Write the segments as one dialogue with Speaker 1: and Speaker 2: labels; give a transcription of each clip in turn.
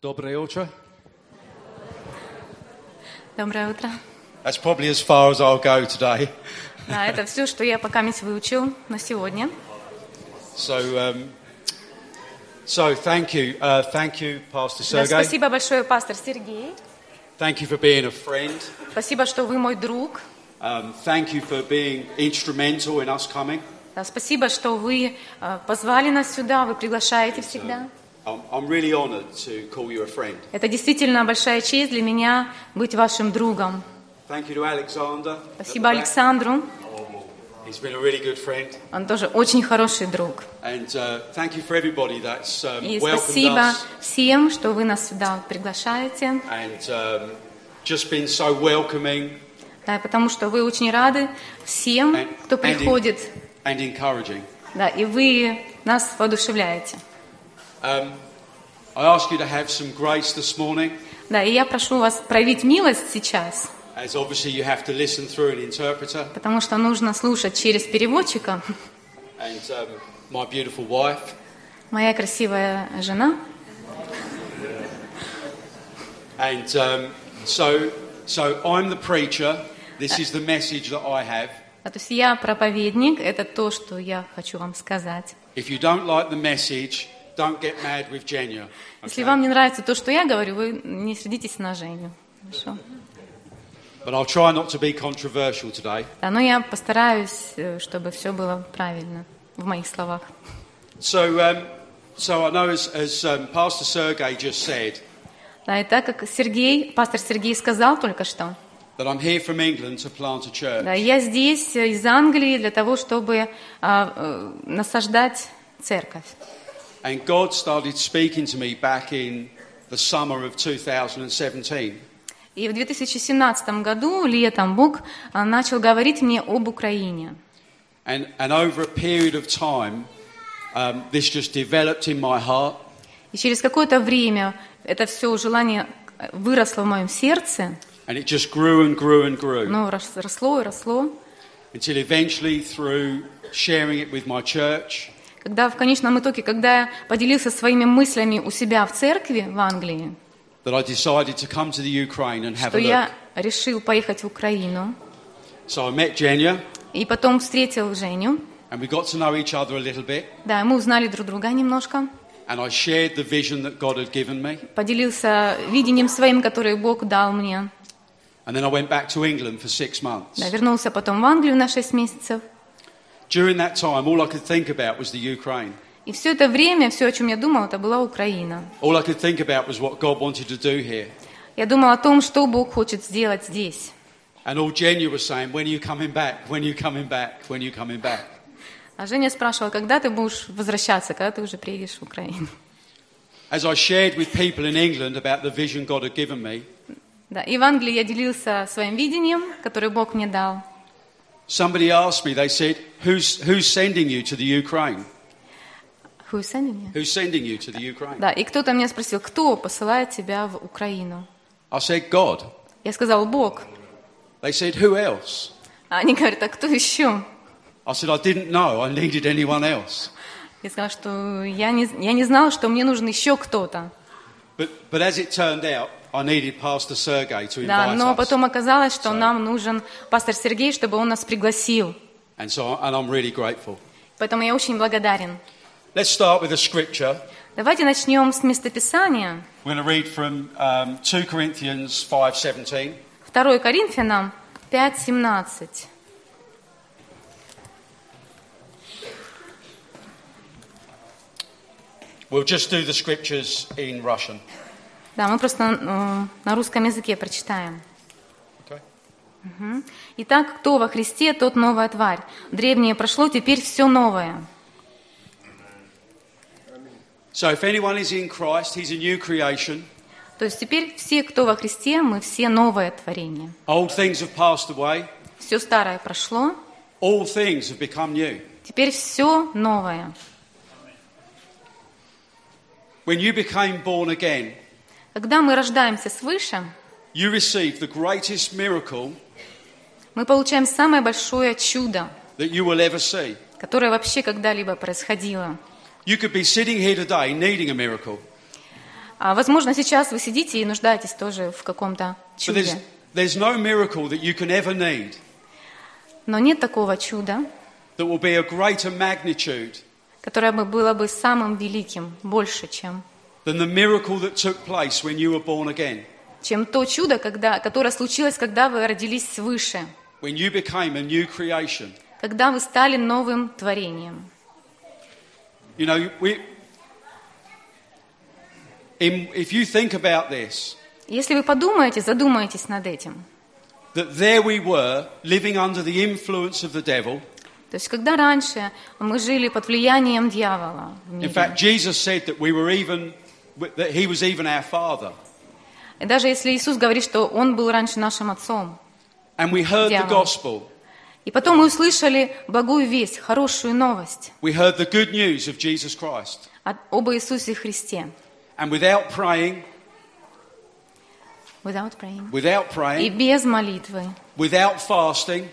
Speaker 1: Доброе утро.
Speaker 2: Доброе утро.
Speaker 1: That's probably as far as I'll go today.
Speaker 2: Да, это все, что я пока выучил на сегодня.
Speaker 1: So thank you, Pastor
Speaker 2: Да,
Speaker 1: Sergey.
Speaker 2: спасибо большое, пастор Сергей.
Speaker 1: Thank you for being a friend.
Speaker 2: Спасибо, что вы мой друг.
Speaker 1: Thank you for being instrumental in us coming.
Speaker 2: Да, спасибо, что вы позвали нас сюда, вы приглашаете всегда.
Speaker 1: I'm really honoured to call you a friend.
Speaker 2: Это действительно большая честь для меня быть вашим другом.
Speaker 1: Thank you to Alexander.
Speaker 2: Спасибо Александру.
Speaker 1: He's been a really good friend.
Speaker 2: Он тоже очень хороший друг.
Speaker 1: And thank you for everybody that's
Speaker 2: И
Speaker 1: welcomed
Speaker 2: спасибо
Speaker 1: us
Speaker 2: всем, что вы нас сюда приглашаете.
Speaker 1: and just been so welcoming
Speaker 2: Да, потому что вы очень рады всем, кто приходит.
Speaker 1: and encouraging.
Speaker 2: Да, и вы нас воодушевляете.
Speaker 1: I ask you to have some grace this morning,
Speaker 2: Да, и я прошу вас проявить милость сейчас,
Speaker 1: as obviously you have to listen through an interpreter.
Speaker 2: потому что нужно слушать через переводчика.
Speaker 1: And my beautiful wife.
Speaker 2: Моя красивая жена.
Speaker 1: And so I'm the preacher. This is the message that I have.
Speaker 2: То есть я проповедник, это то, что я хочу вам сказать.
Speaker 1: If you don't like the message, don't get mad with Jenya.
Speaker 2: Если вам не нравится то, что я говорю, вы не сердитесь на Женю. Хорошо?
Speaker 1: But I'll try not to be controversial today.
Speaker 2: Да, но я постараюсь, чтобы все было правильно в моих словах.
Speaker 1: So I know as Pastor Sergey just said,
Speaker 2: Да, и так как пастор Сергей сказал только что,
Speaker 1: that I'm here from England to plant a church.
Speaker 2: да, я здесь из Англии для того, чтобы насаждать церковь.
Speaker 1: And God started speaking to me back in the summer of 2017.
Speaker 2: И в 2017 году, летом, Бог начал говорить мне об Украине.
Speaker 1: And over a period of time, this just developed in my heart.
Speaker 2: И через какое-то время это все желание выросло в моем сердце.
Speaker 1: And it just grew and grew and grew.
Speaker 2: Ну, росло и росло.
Speaker 1: Until eventually, through sharing it with my church,
Speaker 2: Когда в конечном итоге, когда я поделился своими мыслями у себя в церкви в Англии,
Speaker 1: that I decided to come to the Ukraine and have
Speaker 2: что
Speaker 1: a look.
Speaker 2: я решил поехать в Украину.
Speaker 1: So I met Jenya,
Speaker 2: И потом встретил Женю.
Speaker 1: and we got to know each other a little bit.
Speaker 2: Да, мы узнали друг друга немножко.
Speaker 1: And I shared the vision that God had given me.
Speaker 2: Поделился видением своим, которое Бог дал мне.
Speaker 1: And then I went back to England for 6 months.
Speaker 2: Да, вернулся потом в Англию на 6 месяцев.
Speaker 1: During that time, all I could think about was the Ukraine.
Speaker 2: И все это время, все, о чем я думал, это была Украина.
Speaker 1: All I could think about was what God wanted to do here.
Speaker 2: Я думал о том, что Бог хочет сделать здесь.
Speaker 1: And all Jenya was saying, when are you coming back? When are you coming back? When are you coming back?
Speaker 2: А Женя спрашивала, когда ты будешь возвращаться, когда ты уже приедешь в Украину.
Speaker 1: As I shared with people in England about the vision God had given me,
Speaker 2: Да, и в Англии я делился своим видением, которое Бог мне дал.
Speaker 1: somebody asked me, they said, who's sending you to the Ukraine?
Speaker 2: Who's sending you?
Speaker 1: Who's sending you to the Ukraine?
Speaker 2: Да, и кто-то меня спросил, кто посылает тебя в Украину?
Speaker 1: I said, God.
Speaker 2: Я сказал, Бог.
Speaker 1: They said, who else?
Speaker 2: А они говорят, а кто еще?
Speaker 1: I said, I didn't know. I needed anyone else.
Speaker 2: Я сказала, что я не знала, что мне нужен еще кто-то.
Speaker 1: But as it turned out, I needed Pastor Sergey to
Speaker 2: Да,
Speaker 1: invite
Speaker 2: но
Speaker 1: us.
Speaker 2: потом оказалось, что
Speaker 1: So-
Speaker 2: нам нужен пастор Сергей, чтобы он нас пригласил.
Speaker 1: And I'm really grateful.
Speaker 2: Поэтому я очень благодарен.
Speaker 1: Let's start with a scripture.
Speaker 2: Давайте начнем с местописания.
Speaker 1: We're going to read from 2 Corinthians 5:17.
Speaker 2: 2 Коринфянам 5:17.
Speaker 1: We'll just do the scriptures in Russian.
Speaker 2: Да, мы просто на русском языке прочитаем.
Speaker 1: Okay.
Speaker 2: Итак, кто во Христе, тот новая тварь. Древнее прошло, теперь все новое.
Speaker 1: So if anyone is in Christ, he's a new creation.
Speaker 2: То есть теперь все, кто во Христе, мы все новое творение.
Speaker 1: Old things have passed away.
Speaker 2: Все старое прошло,
Speaker 1: All things have become new.
Speaker 2: теперь все новое.
Speaker 1: When you became born again,
Speaker 2: Когда мы рождаемся свыше,
Speaker 1: you received the greatest miracle
Speaker 2: мы получаем самое большое чудо,
Speaker 1: that you will ever see.
Speaker 2: которое вообще когда-либо происходило.
Speaker 1: You could be sitting here today needing a miracle.
Speaker 2: Возможно, сейчас вы сидите и нуждаетесь тоже в каком-то
Speaker 1: But
Speaker 2: чуде.
Speaker 1: there's no miracle that you can ever need
Speaker 2: Но нет такого чуда,
Speaker 1: that will be of greater magnitude
Speaker 2: которое было бы самым великим, больше, чем
Speaker 1: than the miracle that took place when you were born again,
Speaker 2: то чудо, которое случилось, когда вы родились свыше,
Speaker 1: when you became a new creation.
Speaker 2: когда вы стали новым творением.
Speaker 1: You know, if you think about this,
Speaker 2: Если вы подумаете, задумаетесь над этим,
Speaker 1: that there we were living under the influence of the devil.
Speaker 2: то есть когда раньше мы жили под влиянием дьявола в
Speaker 1: In
Speaker 2: мире,
Speaker 1: fact, Jesus said that that he was even our father.
Speaker 2: и даже если Иисус говорит, что Он был раньше нашим отцом,
Speaker 1: And we heard the
Speaker 2: Дьявол.
Speaker 1: gospel.
Speaker 2: и потом мы услышали благую весть, хорошую новость
Speaker 1: We heard the good news of Jesus Christ.
Speaker 2: об Иисусе Христе.
Speaker 1: And without praying,
Speaker 2: И
Speaker 1: praying,
Speaker 2: без молитвы,
Speaker 1: without fasting,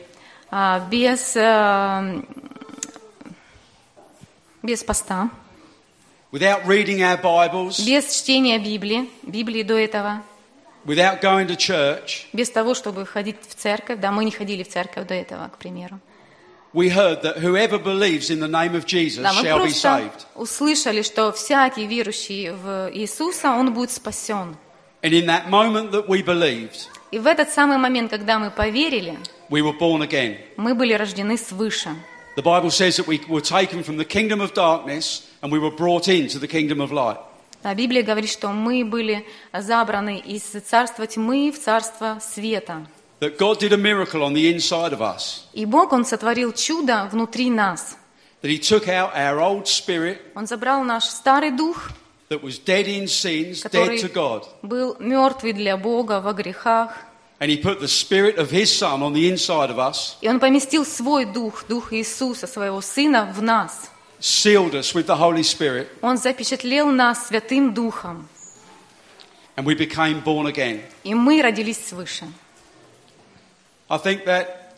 Speaker 2: без поста,
Speaker 1: without reading our Bibles,
Speaker 2: без чтения Библии до этого,
Speaker 1: without going to church,
Speaker 2: без того, чтобы ходить в церковь. Да, мы не ходили в церковь до этого, к примеру.
Speaker 1: we heard that whoever believes in the name of Jesus
Speaker 2: Да, мы
Speaker 1: shall be
Speaker 2: просто
Speaker 1: saved.
Speaker 2: услышали, что всякий верующий в Иисуса, он будет спасен.
Speaker 1: And in that moment that we believed,
Speaker 2: И в этот самый момент, когда мы поверили,
Speaker 1: we were born again.
Speaker 2: мы были рождены свыше.
Speaker 1: The Bible says that we were taken from the kingdom of darkness and we were brought into the kingdom of light.
Speaker 2: А Библия говорит, что мы были забраны из царства тьмы в царство света.
Speaker 1: That God did a miracle on the inside of us.
Speaker 2: И Бог, Он сотворил чудо внутри нас.
Speaker 1: That He took out our old spirit
Speaker 2: Он забрал наш старый дух,
Speaker 1: that was dead in sins, dead
Speaker 2: который
Speaker 1: to God.
Speaker 2: был мертвый для Бога во грехах.
Speaker 1: And He put the spirit of His Son on the inside of us,
Speaker 2: И Он поместил свой дух, дух Иисуса, своего Сына, в нас.
Speaker 1: sealed us with the Holy Spirit,
Speaker 2: Он запечатлел нас Святым Духом.
Speaker 1: and we became born again.
Speaker 2: И мы родились свыше.
Speaker 1: I think that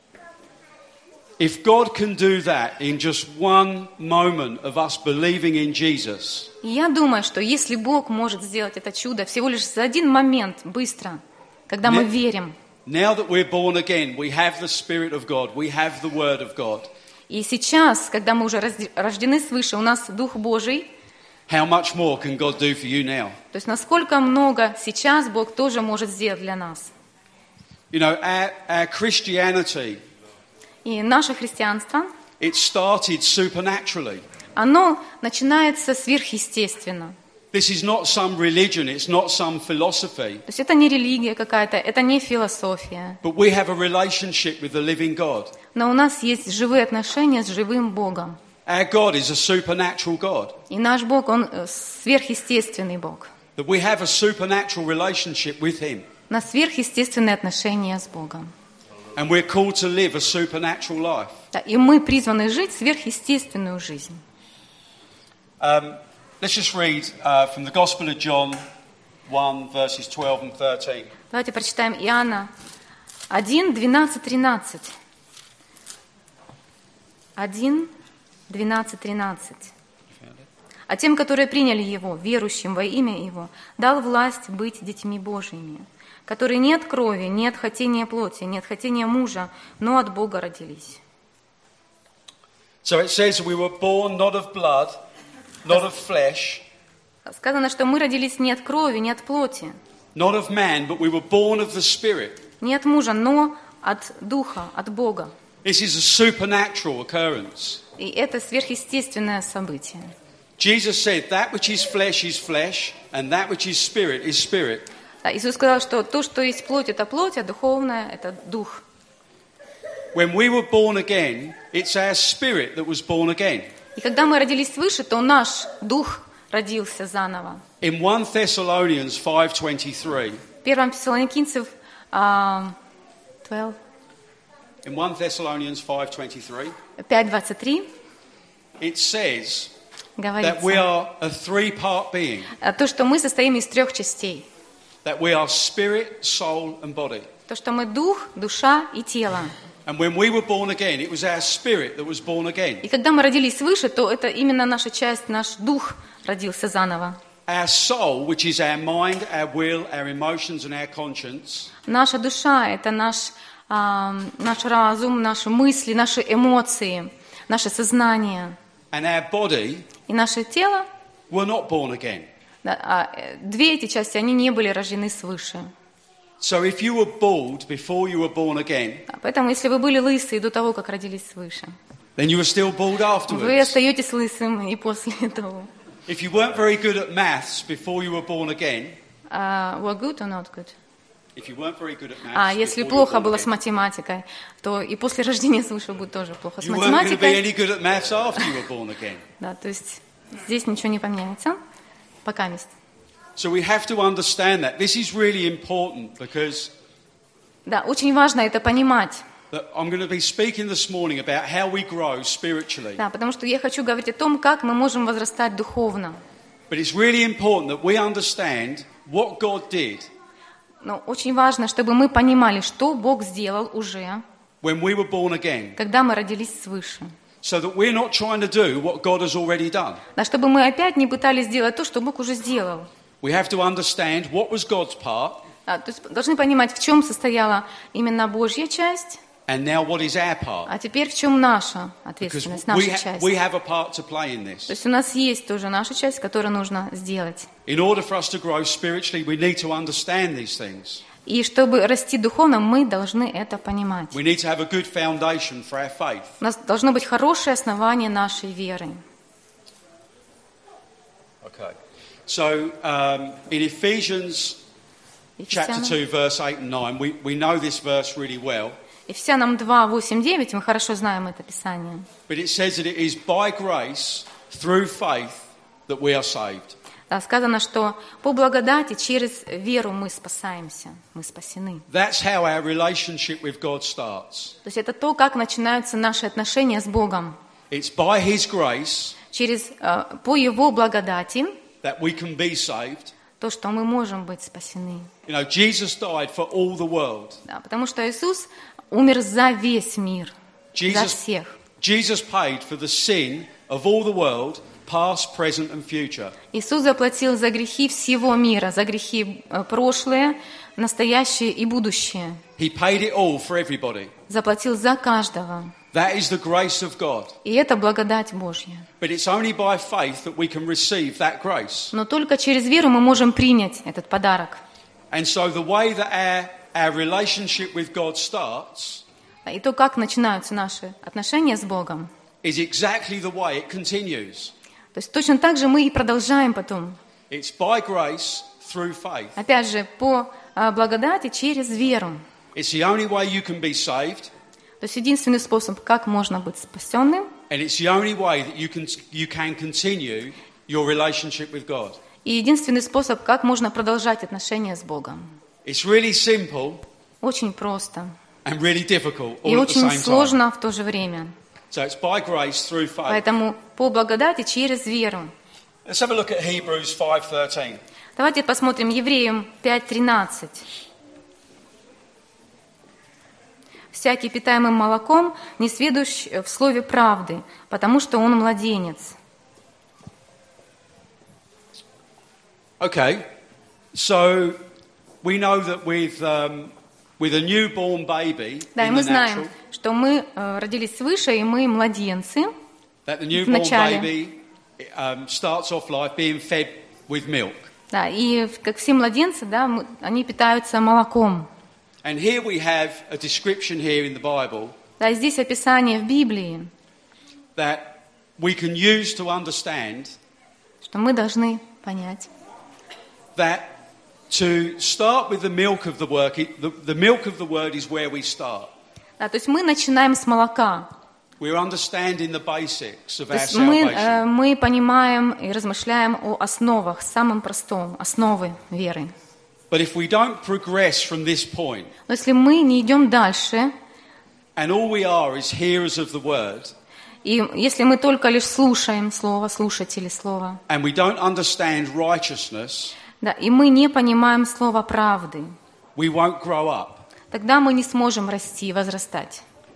Speaker 1: if God can do that in just one moment of us believing in Jesus,
Speaker 2: И я думаю, что если Бог может сделать это чудо всего лишь за один момент, быстро, когда мы верим,
Speaker 1: now that we're born again, we have the Spirit of God, we have the Word of God.
Speaker 2: и сейчас, когда мы уже рождены свыше, у нас Дух Божий,
Speaker 1: How much more can God do for you now?
Speaker 2: то есть насколько много сейчас Бог тоже может сделать для нас.
Speaker 1: You know, our Christianity,
Speaker 2: И наше христианство,
Speaker 1: it started supernaturally.
Speaker 2: оно начинается сверхъестественно.
Speaker 1: This is not some religion, it's not some philosophy,
Speaker 2: То есть это не религия какая-то, это не философия.
Speaker 1: but we have a relationship with the living God.
Speaker 2: Но у нас есть живые отношения с живым Богом.
Speaker 1: Our God is a supernatural God.
Speaker 2: И наш Бог, Он сверхъестественный Бог.
Speaker 1: That we have a supernatural relationship with Him.
Speaker 2: На сверхъестественные отношения с Богом.
Speaker 1: And we're called to live a supernatural life.
Speaker 2: Да, и мы призваны жить сверхъестественную жизнь.
Speaker 1: Let's just read from the Gospel of John 1, verses 12 and 13.
Speaker 2: Давайте прочитаем Иоанна 1, 12, 13. 1, 12, 13. А тем, которые приняли Его, верующим во имя Его, дал власть быть детьми Божьими, которые не от крови, не от хотения плоти, не от хотения мужа, но от Бога родились.
Speaker 1: So it says we were born not of blood, not of flesh,
Speaker 2: Сказано, что мы родились не от крови, не от плоти,
Speaker 1: not of man, but we were born of the Spirit.
Speaker 2: не от мужа, но от Духа, от Бога.
Speaker 1: This is a supernatural occurrence.
Speaker 2: И это сверхъестественное событие.
Speaker 1: Jesus said, that which is flesh, and that which is spirit.
Speaker 2: Да, Иисус сказал, что то, что есть плоть, это плоть, а духовное – это дух.
Speaker 1: When we were born again, it's our spirit that was born again.
Speaker 2: И когда мы родились свыше, то наш дух родился заново.
Speaker 1: In 1 Thessalonians 5:23,
Speaker 2: 1 Фессалоникийцев 12,
Speaker 1: in 1 Thessalonians 5:23,
Speaker 2: 5:23
Speaker 1: it says that we
Speaker 2: говорится
Speaker 1: are a three-part being,
Speaker 2: то, что мы состоим из трех частей.
Speaker 1: that we are spirit, soul and body.
Speaker 2: То, что мы дух, душа и тело.
Speaker 1: And when we were born again, it was our spirit that was born again.
Speaker 2: И когда мы родились свыше, то это именно наша часть, наш дух родился заново.
Speaker 1: our soul, which is our mind, our will, our emotions and our conscience,
Speaker 2: Наша душа – это наш разум, наши мысли, наши эмоции, наше сознание.
Speaker 1: and our body
Speaker 2: И наше тело,
Speaker 1: were not born again.
Speaker 2: две эти части, они не были рождены свыше.
Speaker 1: So if you were bald before you were born again,
Speaker 2: Поэтому, если вы были лысые до того, как родились свыше,
Speaker 1: then you were still bald
Speaker 2: вы
Speaker 1: afterwards.
Speaker 2: остаетесь лысым и после этого.
Speaker 1: If you weren't very good at maths before you were born again,
Speaker 2: Were good or not good?
Speaker 1: if you weren't very good at maths
Speaker 2: Если
Speaker 1: before you were
Speaker 2: плохо
Speaker 1: born
Speaker 2: было
Speaker 1: again,
Speaker 2: с математикой, то и после рождения свыше будет тоже плохо с
Speaker 1: you weren't going to be
Speaker 2: математикой.
Speaker 1: any good at maths after you were born again.
Speaker 2: Да, то есть здесь ничего не поменяется, пока есть.
Speaker 1: So we have to understand that. This is really important because
Speaker 2: Да, очень важно это понимать.
Speaker 1: that I'm going to be speaking this morning about how we grow spiritually.
Speaker 2: Да, потому что я хочу говорить о том, как мы можем возрастать духовно.
Speaker 1: But it's really important that we understand what God did
Speaker 2: Но очень важно, чтобы мы понимали, что Бог сделал уже,
Speaker 1: when we were born again,
Speaker 2: когда мы родились свыше.
Speaker 1: so that we're not trying to do what God has already done.
Speaker 2: Да, чтобы мы опять не пытались сделать то, что Бог уже сделал.
Speaker 1: We have to understand what was God's part
Speaker 2: Да, то есть должны понимать, в чем состояла именно Божья часть,
Speaker 1: and now what is our part.
Speaker 2: а теперь в чем наша
Speaker 1: Because
Speaker 2: ответственность, наша часть.
Speaker 1: we have a part to play in this.
Speaker 2: То есть у нас есть тоже наша часть, которую нужно сделать.
Speaker 1: In order for us to grow spiritually, we need to understand these things.
Speaker 2: И чтобы расти духовно, мы должны это понимать.
Speaker 1: We need to have a good foundation for our faith.
Speaker 2: У нас должно быть хорошее основание нашей веры.
Speaker 1: Okay. So in Ephesians chapter 2, verse 8 and 9, we know this verse really well.
Speaker 2: Ефесянам 2, 8, 9, мы хорошо знаем это Писание.
Speaker 1: But it says that it is by grace, through faith, that we are saved.
Speaker 2: Да, сказано, что по благодати через веру мы спасаемся, мы спасены.
Speaker 1: That's how our relationship with God starts.
Speaker 2: То есть это то, как начинаются наши отношения с Богом.
Speaker 1: It's by His grace
Speaker 2: По Его благодати,
Speaker 1: that we can be saved.
Speaker 2: то, что мы можем быть спасены.
Speaker 1: You know, Jesus died for all the world.
Speaker 2: Да, потому что Иисус умер за весь мир, за всех.
Speaker 1: Jesus paid for the sin of all the world, past, present and future.
Speaker 2: Иисус заплатил за грехи всего мира, за грехи прошлое, настоящее и будущее.
Speaker 1: He paid it all for everybody.
Speaker 2: Заплатил за каждого.
Speaker 1: That is the grace of God.
Speaker 2: И это благодать Божья.
Speaker 1: But it's only by faith that we can receive that grace.
Speaker 2: Но только через веру мы можем принять этот подарок.
Speaker 1: And so the way that our relationship with God starts
Speaker 2: И то, как начинаются наши отношения с Богом,
Speaker 1: is exactly the way it continues.
Speaker 2: то есть точно так же мы и продолжаем потом.
Speaker 1: It's by grace through faith.
Speaker 2: Опять же, по благодати через веру.
Speaker 1: It's the only way you can be saved.
Speaker 2: То есть единственный способ, как можно быть спасенным,
Speaker 1: And it's the only way that you can continue your relationship with God.
Speaker 2: и единственный способ, как можно продолжать отношения с Богом.
Speaker 1: It's really simple
Speaker 2: Очень просто.
Speaker 1: and really difficult
Speaker 2: И
Speaker 1: all at the
Speaker 2: очень
Speaker 1: same time.
Speaker 2: сложно в то же время.
Speaker 1: So it's by grace through faith.
Speaker 2: Поэтому по благодати через веру.
Speaker 1: Let's have a look at Hebrews 5:13.
Speaker 2: Давайте посмотрим Евреям 5:13. «Всякий, питаемым молоком, не сведущ в слове правды, потому что он младенец».
Speaker 1: Okay, so we know that with a newborn baby
Speaker 2: Да, и
Speaker 1: in
Speaker 2: мы
Speaker 1: the
Speaker 2: знаем,
Speaker 1: natural,
Speaker 2: что мы родились свыше, и мы младенцы.
Speaker 1: that the newborn
Speaker 2: начале.
Speaker 1: baby starts off life being fed with milk.
Speaker 2: Да, и как все младенцы, да, они питаются молоком.
Speaker 1: And here we have a description here in the Bible
Speaker 2: Да, и здесь описание в Библии,
Speaker 1: that we can use to understand
Speaker 2: что мы должны понять,
Speaker 1: that to start with the milk of the word, the milk of the word is where we start.
Speaker 2: да, то есть мы начинаем с молока.
Speaker 1: We're understanding the basics of
Speaker 2: То
Speaker 1: our
Speaker 2: есть
Speaker 1: salvation.
Speaker 2: мы понимаем и размышляем о основах, самом простом, основы веры.
Speaker 1: But if we don't progress from this point,
Speaker 2: Но если мы не идем дальше,
Speaker 1: and all we are is hearers of the word,
Speaker 2: и если мы только лишь слушаем слово, слушатели слова,
Speaker 1: and we don't understand righteousness,
Speaker 2: да, и мы не понимаем слова правды,
Speaker 1: we won't grow up.
Speaker 2: тогда мы не сможем расти и возрастать.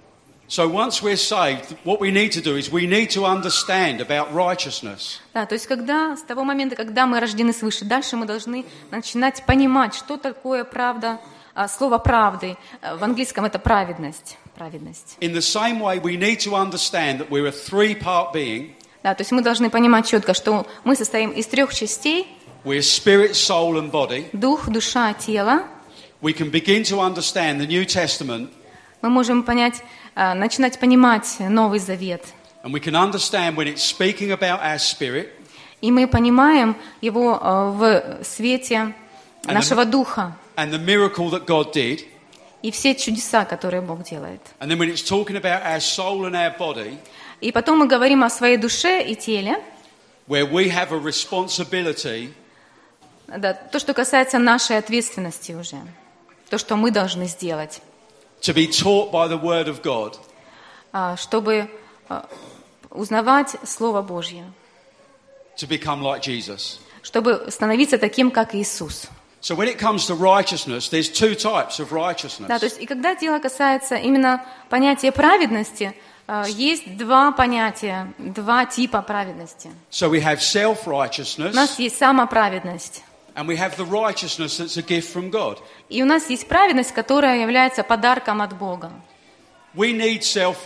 Speaker 1: So once we're saved, what we need to do is we need to understand about righteousness.
Speaker 2: Да, то есть с того момента, когда мы рождены свыше, дальше мы должны начинать понимать, что такое правда, слово правды. В английском это праведность.
Speaker 1: In the same way, we need to understand that we're a three-part being.
Speaker 2: Да, то есть мы должны понимать четко, что мы состоим из 3 частей.
Speaker 1: We're spirit, soul and body.
Speaker 2: Дух, душа, тело.
Speaker 1: We can begin to understand the New Testament.
Speaker 2: Мы можем начинать понимать Новый Завет.
Speaker 1: And we can understand when it's speaking about our spirit.
Speaker 2: И мы понимаем его в свете нашего духа.
Speaker 1: And the miracle that God did.
Speaker 2: И все чудеса, которые Бог делает.
Speaker 1: And then when it's talking about our soul and our body.
Speaker 2: И потом мы говорим о своей душе и теле.
Speaker 1: Where we have a responsibility.
Speaker 2: Да, то, что касается нашей ответственности уже. То, что мы должны сделать.
Speaker 1: To be taught by the word of God.
Speaker 2: Чтобы узнавать Слово Божье.
Speaker 1: To become like Jesus.
Speaker 2: Чтобы становиться таким, как Иисус.
Speaker 1: So when it comes to righteousness, there's two types of righteousness.
Speaker 2: Да, то есть и когда дело касается именно понятия праведности, есть 2 понятия, 2 типа праведности.
Speaker 1: So we have self-righteousness.
Speaker 2: У нас есть самоправедность.
Speaker 1: And we have the righteousness that's a gift from God.
Speaker 2: И у нас есть праведность, которая является подарком от Бога.
Speaker 1: We need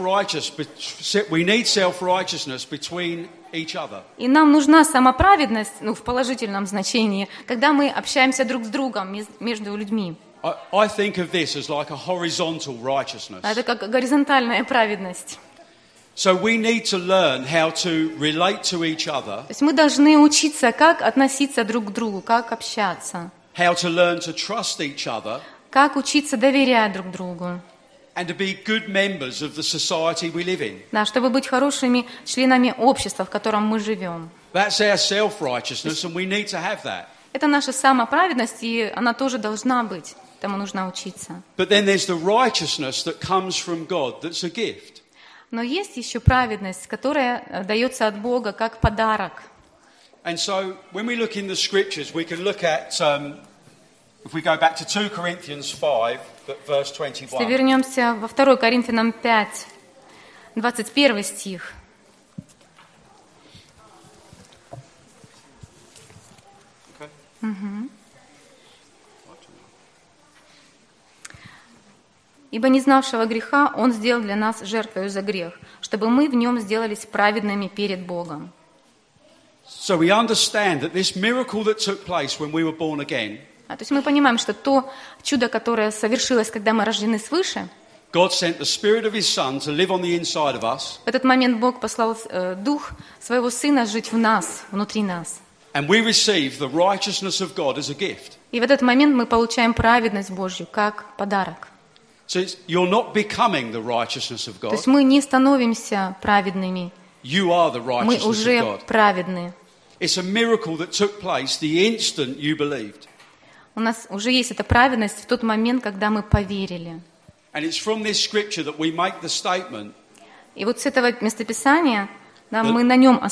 Speaker 1: self-righteousness between each other.
Speaker 2: И нам нужна самоправедность, в положительном значении, когда мы общаемся друг с другом, между людьми.
Speaker 1: I think of this as like a horizontal righteousness.
Speaker 2: Это как горизонтальная праведность.
Speaker 1: So we need to learn how to relate to each other.
Speaker 2: То есть мы должны учиться, как относиться друг к другу, как общаться.
Speaker 1: How to learn to trust each other.
Speaker 2: Как учиться доверять друг другу.
Speaker 1: And to be good members of the society we live in.
Speaker 2: Да, чтобы быть хорошими членами общества, в котором мы живем.
Speaker 1: That's our self-righteousness, and we need to have that.
Speaker 2: Это наша самоправедность, и она тоже должна быть. Этому нужно учиться.
Speaker 1: But then there's the righteousness that comes from God, that's a gift.
Speaker 2: Но есть еще праведность, которая дается от Бога как подарок.
Speaker 1: And so when we look in the scriptures, we can look at, if we go back to 2 Corinthians 5, verse 21.
Speaker 2: Если вернемся во 2 Коринфянам 5, 21 стих.
Speaker 1: Okay.
Speaker 2: «Ибо не знавшего греха Он сделал для нас жертвою за грех, чтобы мы в нем сделались праведными перед Богом».
Speaker 1: So we understand that this miracle that took place when we were born again.
Speaker 2: То есть мы понимаем, что то чудо, которое совершилось, когда мы рождены свыше,
Speaker 1: God sent the Spirit of His Son to live on the inside of us.
Speaker 2: В этот момент Бог послал Дух Своего Сына жить в нас, внутри нас.
Speaker 1: And we receive the righteousness of God as a gift.
Speaker 2: И в этот момент мы получаем праведность Божью как подарок.
Speaker 1: So you're not becoming the righteousness of
Speaker 2: То
Speaker 1: God.
Speaker 2: есть мы не становимся праведными,
Speaker 1: You are the
Speaker 2: мы
Speaker 1: righteousness of
Speaker 2: уже
Speaker 1: God.
Speaker 2: праведны.
Speaker 1: It's a miracle that took place the instant you believed.
Speaker 2: У нас уже есть эта праведность в тот момент, когда мы поверили.
Speaker 1: And it's from this scripture that we make the statement
Speaker 2: И вот с этого местописания, да, мы на нем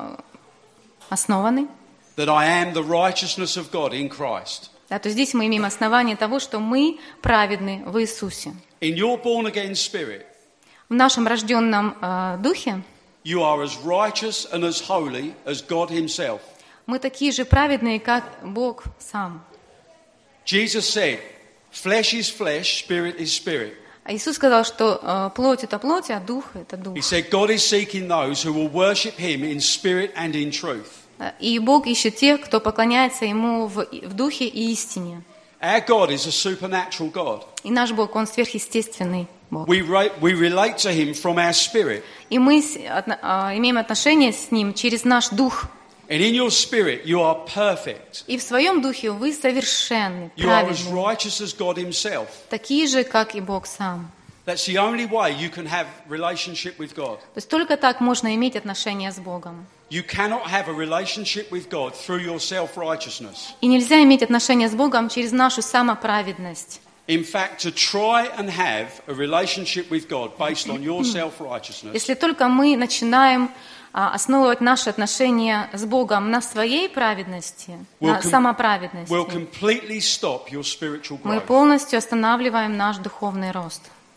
Speaker 2: основаны.
Speaker 1: that I am the righteousness of God in Christ.
Speaker 2: Да, то здесь мы имеем основание того, что мы праведны в Иисусе.
Speaker 1: In your born-again spirit,
Speaker 2: В нашем рожденном духе
Speaker 1: you are as righteous and as holy as God Himself.
Speaker 2: мы такие же праведные, как Бог сам.
Speaker 1: Jesus said, flesh is flesh, spirit is spirit.
Speaker 2: А Иисус сказал, что плоть – это плоть, а дух – это дух.
Speaker 1: He said, God is seeking those who will worship Him in spirit and in truth.
Speaker 2: И Бог ищет тех, кто поклоняется Ему в духе и истине.
Speaker 1: Our God is a supernatural God.
Speaker 2: И наш Бог, Он сверхъестественный Бог.
Speaker 1: We relate to Him from our spirit.
Speaker 2: И мы имеем отношение с Ним через наш дух.
Speaker 1: And in your spirit, you are perfect.
Speaker 2: И в своем духе вы совершенны,
Speaker 1: You are as
Speaker 2: праведны,
Speaker 1: righteous as God Himself.
Speaker 2: такие же, как и Бог сам.
Speaker 1: That's the only way you can have relationship with God.
Speaker 2: То есть только так можно иметь отношения с Богом.
Speaker 1: You cannot have a relationship with God through your self-righteousness.
Speaker 2: И нельзя иметь отношения с Богом через нашу самоправедность.
Speaker 1: In fact, to try and have a relationship with God based on your self-righteousness
Speaker 2: Если только мы начинаем основывать наши отношения с Богом на своей праведности, на самоправедности,
Speaker 1: will completely stop your spiritual
Speaker 2: мы
Speaker 1: growth.
Speaker 2: полностью останавливаем наш духовный рост.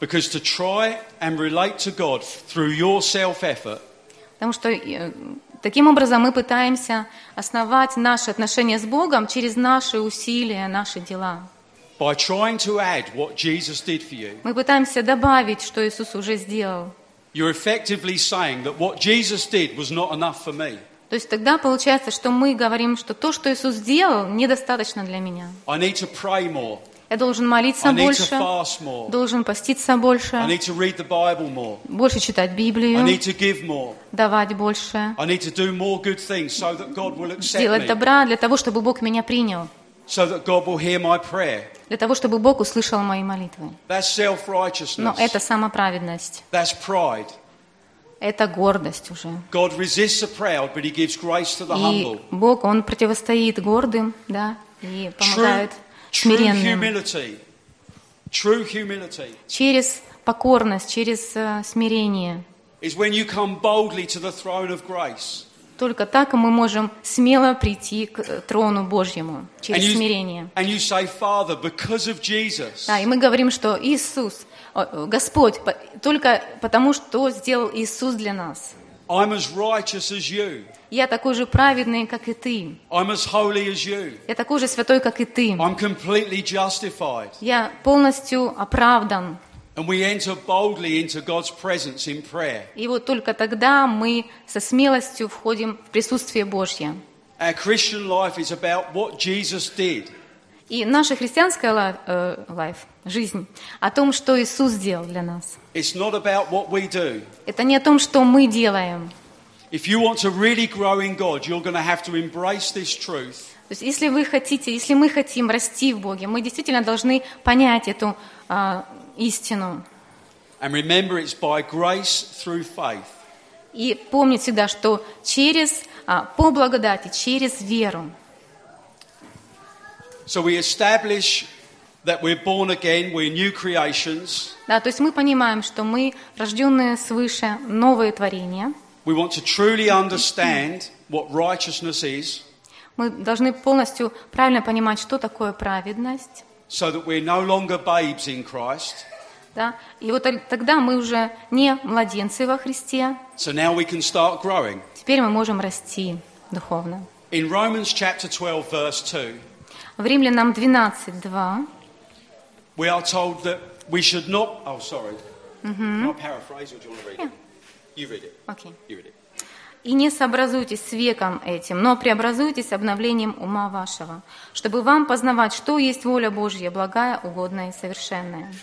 Speaker 1: Because to try and relate to God through your self-effort
Speaker 2: Потому что таким образом мы пытаемся основать наши отношения с Богом через наши усилия, наши дела.
Speaker 1: by trying to add what Jesus did for you,
Speaker 2: Мы пытаемся добавить, что Иисус уже сделал.
Speaker 1: you're effectively saying that what Jesus did was not enough for me.
Speaker 2: То есть тогда получается, что мы говорим, что то, что Иисус сделал, недостаточно для меня.
Speaker 1: I need to pray more.
Speaker 2: Я должен молиться
Speaker 1: I need to
Speaker 2: больше,
Speaker 1: fast more.
Speaker 2: должен поститься
Speaker 1: I
Speaker 2: больше,
Speaker 1: need to read the Bible more.
Speaker 2: больше читать
Speaker 1: I
Speaker 2: Библию,
Speaker 1: need to give more.
Speaker 2: давать больше,
Speaker 1: I need to do more good things so that God will accept
Speaker 2: делать
Speaker 1: me,
Speaker 2: добра для того, чтобы Бог меня принял,
Speaker 1: so that God will hear my prayer.
Speaker 2: для того, чтобы Бог услышал мои молитвы.
Speaker 1: That's self-righteousness.
Speaker 2: Но это самоправедность,
Speaker 1: That's pride.
Speaker 2: это гордость уже.
Speaker 1: God resists the proud, but he gives grace to the
Speaker 2: И
Speaker 1: humble.
Speaker 2: Бог, Он противостоит гордым, да, и помогает
Speaker 1: True
Speaker 2: смиренным.
Speaker 1: true humility
Speaker 2: Через покорность, через смирение.
Speaker 1: is when you come boldly to the throne of grace.
Speaker 2: Только так мы можем смело прийти к трону Божьему,
Speaker 1: And
Speaker 2: через смирение.
Speaker 1: you say, Father, because of Jesus,
Speaker 2: Да, и мы говорим, что Иисус, Господь, только потому, что сделал Иисус для нас.
Speaker 1: I'm as righteous as you.
Speaker 2: Я такой же праведный, как и ты.
Speaker 1: I'm as holy as you.
Speaker 2: Я такой же святой, как и ты.
Speaker 1: I'm completely justified.
Speaker 2: Я полностью оправдан.
Speaker 1: And we enter boldly into God's presence in prayer.
Speaker 2: И вот только тогда мы со смелостью входим в присутствие Божье.
Speaker 1: Our Christian life is about what Jesus did.
Speaker 2: И наша христианская жизнь о том, что Иисус сделал для нас.
Speaker 1: It's not about what we do.
Speaker 2: Это не о том, что мы делаем.
Speaker 1: If you want to really grow in God, you're going to have to embrace this truth.
Speaker 2: То есть если мы хотим расти в Боге, мы действительно должны понять эту истину.
Speaker 1: And remember, it's by grace through faith.
Speaker 2: И помнить всегда, что по благодати, через веру.
Speaker 1: So we establish that we're born again, we're new creations.
Speaker 2: Да, то есть мы понимаем, что мы рожденные свыше, новые творения.
Speaker 1: We want to truly understand what righteousness is,
Speaker 2: Мы должны полностью правильно понимать, что такое праведность.
Speaker 1: so that we're no longer babes in Christ.
Speaker 2: Да? И вот тогда мы уже не младенцы во Христе.
Speaker 1: So now we can start growing.
Speaker 2: Теперь мы можем расти духовно.
Speaker 1: In Romans chapter 12, verse 2,
Speaker 2: В Римлянам 12:2
Speaker 1: we are told that we should not... Oh, sorry. Can I paraphrase or do you want to read it? You read it.
Speaker 2: Окей.
Speaker 1: You read it.
Speaker 2: «И не сообразуйтесь с веком этим, но преобразуйтесь обновлением ума вашего, чтобы вам познавать, что есть воля Божья, благая, угодная и совершенная».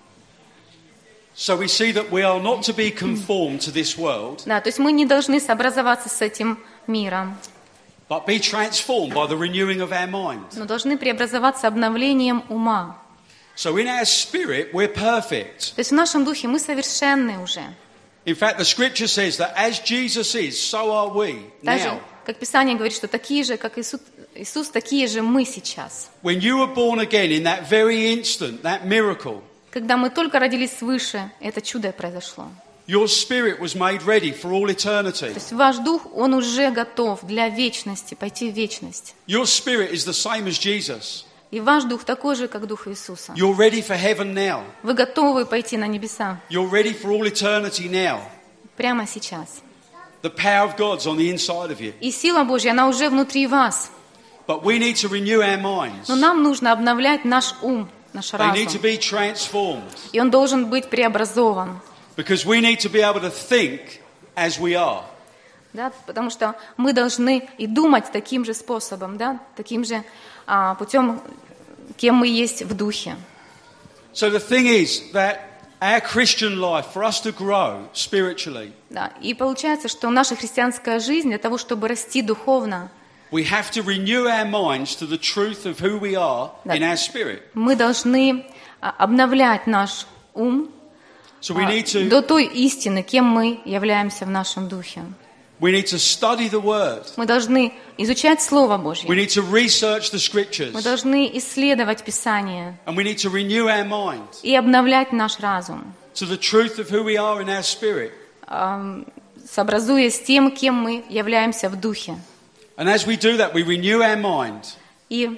Speaker 1: So we see that we are not to be conformed to this world,
Speaker 2: Да, то есть мы не должны сообразоваться с этим миром,
Speaker 1: but be transformed by the renewing of our mind.
Speaker 2: но должны преобразоваться обновлением ума.
Speaker 1: So in our spirit, we're perfect.
Speaker 2: То есть в нашем духе мы совершенны уже.
Speaker 1: In fact, the scripture says that as Jesus is, so are we
Speaker 2: Так же,
Speaker 1: now.
Speaker 2: как Писание говорит, что такие же, как Иисус, такие же мы сейчас.
Speaker 1: When you were born again, in that very instant, that miracle,
Speaker 2: Когда мы только родились свыше, это чудо произошло.
Speaker 1: your spirit was made ready for all eternity.
Speaker 2: То есть ваш дух, он уже готов для вечности, пойти в вечность.
Speaker 1: Your spirit is the same as Jesus.
Speaker 2: И ваш дух такой же, как дух Иисуса.
Speaker 1: You're ready for heaven now.
Speaker 2: Вы готовы пойти на небеса
Speaker 1: You're ready for all eternity now.
Speaker 2: прямо сейчас.
Speaker 1: The power of God's on the inside of you.
Speaker 2: И сила Божья, она уже внутри вас.
Speaker 1: But we need to renew our minds.
Speaker 2: Но нам нужно обновлять наш ум, наш
Speaker 1: They need to
Speaker 2: разум.
Speaker 1: be transformed.
Speaker 2: И он должен быть преобразован.
Speaker 1: Because we need to be able to think as we are.
Speaker 2: Да? Потому что мы должны и думать таким же способом, да? Таким же путем, кем мы есть в духе.
Speaker 1: So the thing is that our Christian life, for us to grow spiritually,
Speaker 2: Да. И получается, что наша христианская жизнь для того, чтобы расти духовно,
Speaker 1: we have to renew our minds to the truth of who we are in our spirit.
Speaker 2: мы должны обновлять наш ум
Speaker 1: So we need to
Speaker 2: до той истины, кем мы являемся в нашем духе.
Speaker 1: study the Word.
Speaker 2: Мы должны изучать Слово
Speaker 1: We
Speaker 2: Божье.
Speaker 1: need to research the Scriptures.
Speaker 2: Мы должны исследовать Писание
Speaker 1: And we need to renew our mind
Speaker 2: и обновлять наш разум,
Speaker 1: to the truth of who we are in our spirit.
Speaker 2: сообразуясь с тем, кем мы являемся в духе.
Speaker 1: And as we do that, we renew our mind.
Speaker 2: И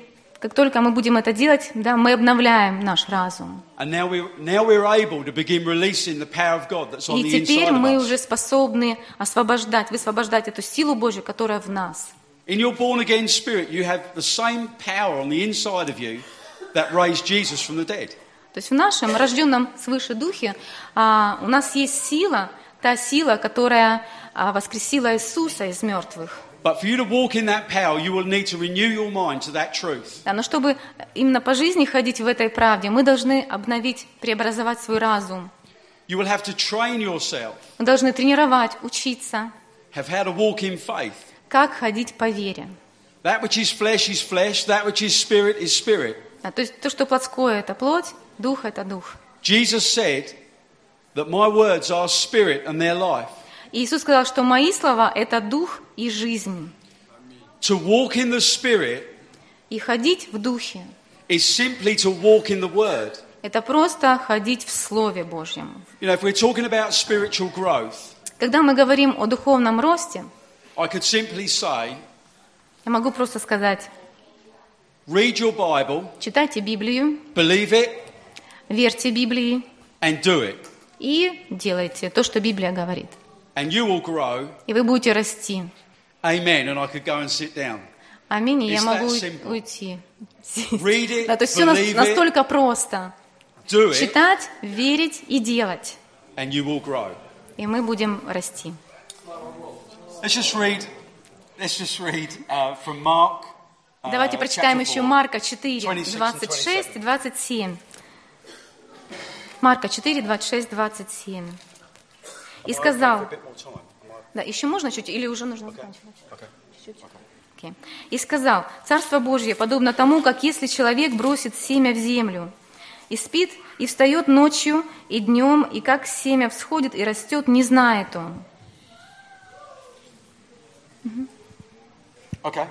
Speaker 2: Как только мы будем это делать, да, мы обновляем наш разум.
Speaker 1: And now we're able to begin releasing the power of God that's on
Speaker 2: И
Speaker 1: the
Speaker 2: теперь
Speaker 1: inside of
Speaker 2: мы
Speaker 1: us.
Speaker 2: уже способны высвобождать эту силу Божью, которая в нас.
Speaker 1: In your born-again spirit, you have the same power on the inside of you that raised Jesus from the dead.
Speaker 2: То есть в нашем рожденном свыше духе у нас есть сила, та сила, которая воскресила Иисуса из мертвых.
Speaker 1: But for you to walk in that power, you will need to renew your mind to that truth.
Speaker 2: Да, но чтобы именно по жизни ходить в этой правде, мы должны обновить, преобразовать свой разум.
Speaker 1: You will have to train yourself,
Speaker 2: Мы должны тренировать, учиться,
Speaker 1: have how to walk in faith.
Speaker 2: как ходить по вере.
Speaker 1: That which is flesh, that which is spirit.
Speaker 2: Да, то есть то, что плотское, это плоть, дух, это дух.
Speaker 1: Jesus said that my words are spirit and they're life.
Speaker 2: И Иисус сказал, что мои слова – это дух и жизнь.
Speaker 1: To walk in the spirit
Speaker 2: И ходить в духе
Speaker 1: is simply to walk in the word.
Speaker 2: – это просто ходить в Слове Божьем.
Speaker 1: You know, if we're talking about spiritual growth,
Speaker 2: Когда мы говорим о духовном росте,
Speaker 1: I could simply say,
Speaker 2: я могу просто сказать,
Speaker 1: read your Bible,
Speaker 2: читайте Библию,
Speaker 1: believe it,
Speaker 2: верьте Библии
Speaker 1: and do it.
Speaker 2: и делайте то, что Библия говорит.
Speaker 1: And you will grow.
Speaker 2: И вы будете расти.
Speaker 1: Amen. And I could go and sit down.
Speaker 2: Аминь. И я
Speaker 1: It's
Speaker 2: могу
Speaker 1: that simple.
Speaker 2: уйти.
Speaker 1: Read it,
Speaker 2: Да, то есть все
Speaker 1: believe it,
Speaker 2: настолько просто.
Speaker 1: do it,
Speaker 2: Читать, верить и делать.
Speaker 1: and you will grow.
Speaker 2: И мы будем расти.
Speaker 1: Let's just read from Mark.
Speaker 2: Давайте прочитаем
Speaker 1: chapter
Speaker 2: еще
Speaker 1: 4.
Speaker 2: Марка 4,
Speaker 1: 26 and
Speaker 2: 26 и 27. Марка 4, 26, 27. И сказал... Да, еще можно чуть, или уже нужно заканчивать? Чуть-чуть. Окей. И сказал, Царство Божье подобно тому, как если человек бросит семя в землю, и спит, и встает ночью и днем, и как семя всходит и растет, не знает он.
Speaker 1: Okay.